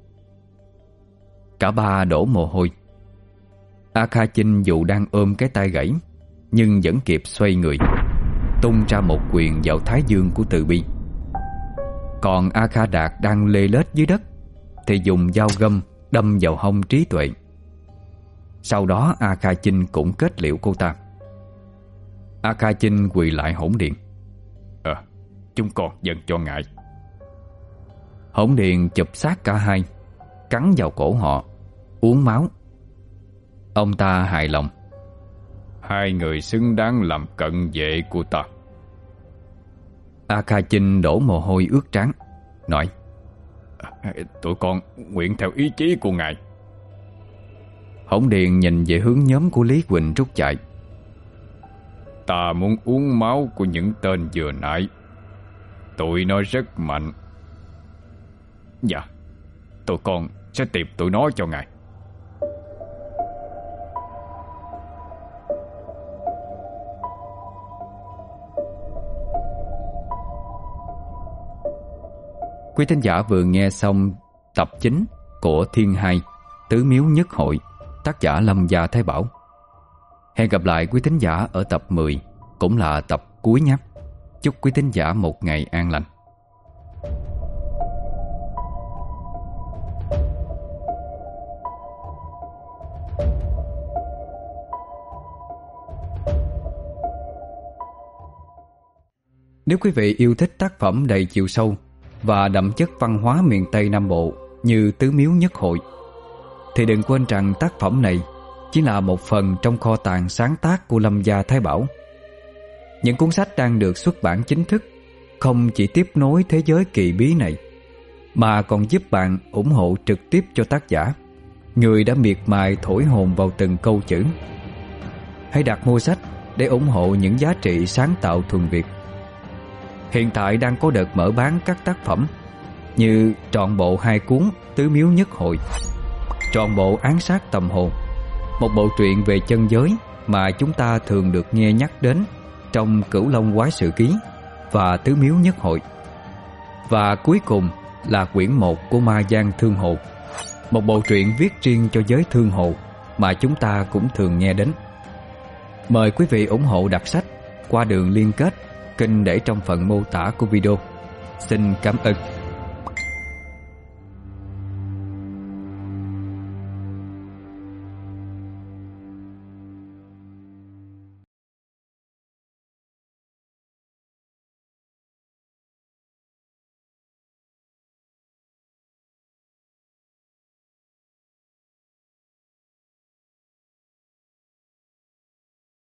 Speaker 1: Cả ba đổ mồ hôi. A Kha Chinh dù đang ôm cái tay gãy, nhưng vẫn kịp xoay người, tung ra một quyền vào thái dương của Từ Bi. Còn A Kha Đạt đang lê lết dưới đất thì dùng dao găm đâm vào hông Trí Tuệ. Sau đó A Kha Chinh cũng kết liễu cô ta. A Kha Chinh quỳ lại Hỗn Điện:
Speaker 2: Ờ, chúng con dâng cho ngài.
Speaker 1: Hỗn Điện chụp xác cả hai, cắn vào cổ họ, uống máu. Ông ta hài lòng:
Speaker 2: Hai người xứng đáng làm cận vệ của ta.
Speaker 1: A Kha Chinh đổ mồ hôi ướt trán, nói:
Speaker 2: Tụi con nguyện theo ý chí của ngài.
Speaker 1: Hỗn Điện nhìn về hướng nhóm của Lý Quỳnh rút chạy:
Speaker 2: Ta muốn uống máu của những tên vừa nãy. Tụi nó rất mạnh. Dạ, tụi con sẽ tìm tụi nó cho ngài.
Speaker 1: Quý thính giả vừa nghe xong tập chín của Thiên Hai Tứ Miếu Nhất Hội, tác giả Lâm Gia Thái Bảo. Hẹn gặp lại quý thính giả ở tập mười, cũng là tập cuối nhé. Chúc quý thính giả một ngày an lành. Nếu quý vị yêu thích tác phẩm đầy chiều sâu và đậm chất văn hóa miền Tây Nam Bộ như Tứ Miếu Nhất Hội, thì đừng quên rằng tác phẩm này chỉ là một phần trong kho tàng sáng tác của Lâm Gia Thái Bảo. Những cuốn sách đang được xuất bản chính thức không chỉ tiếp nối thế giới kỳ bí này, mà còn giúp bạn ủng hộ trực tiếp cho tác giả, người đã miệt mài thổi hồn vào từng câu chữ. Hãy đặt mua sách để ủng hộ những giá trị sáng tạo thuần Việt. Hiện tại đang có đợt mở bán các tác phẩm như trọn bộ hai cuốn Tứ Miếu Nhất Hội, trọn bộ Án Sát Tầm Hồn, một bộ truyện về chân giới mà chúng ta thường được nghe nhắc đến trong Cửu Long Quái Sự Ký và Tứ Miếu Nhất Hội, và cuối cùng là quyển một của Ma Giang Thương Hồ, một bộ truyện viết riêng cho giới thương hồ mà chúng ta cũng thường nghe đến. Mời quý vị ủng hộ đặt sách qua đường liên kết kênh để trong phần mô tả của video. Xin cảm ơn.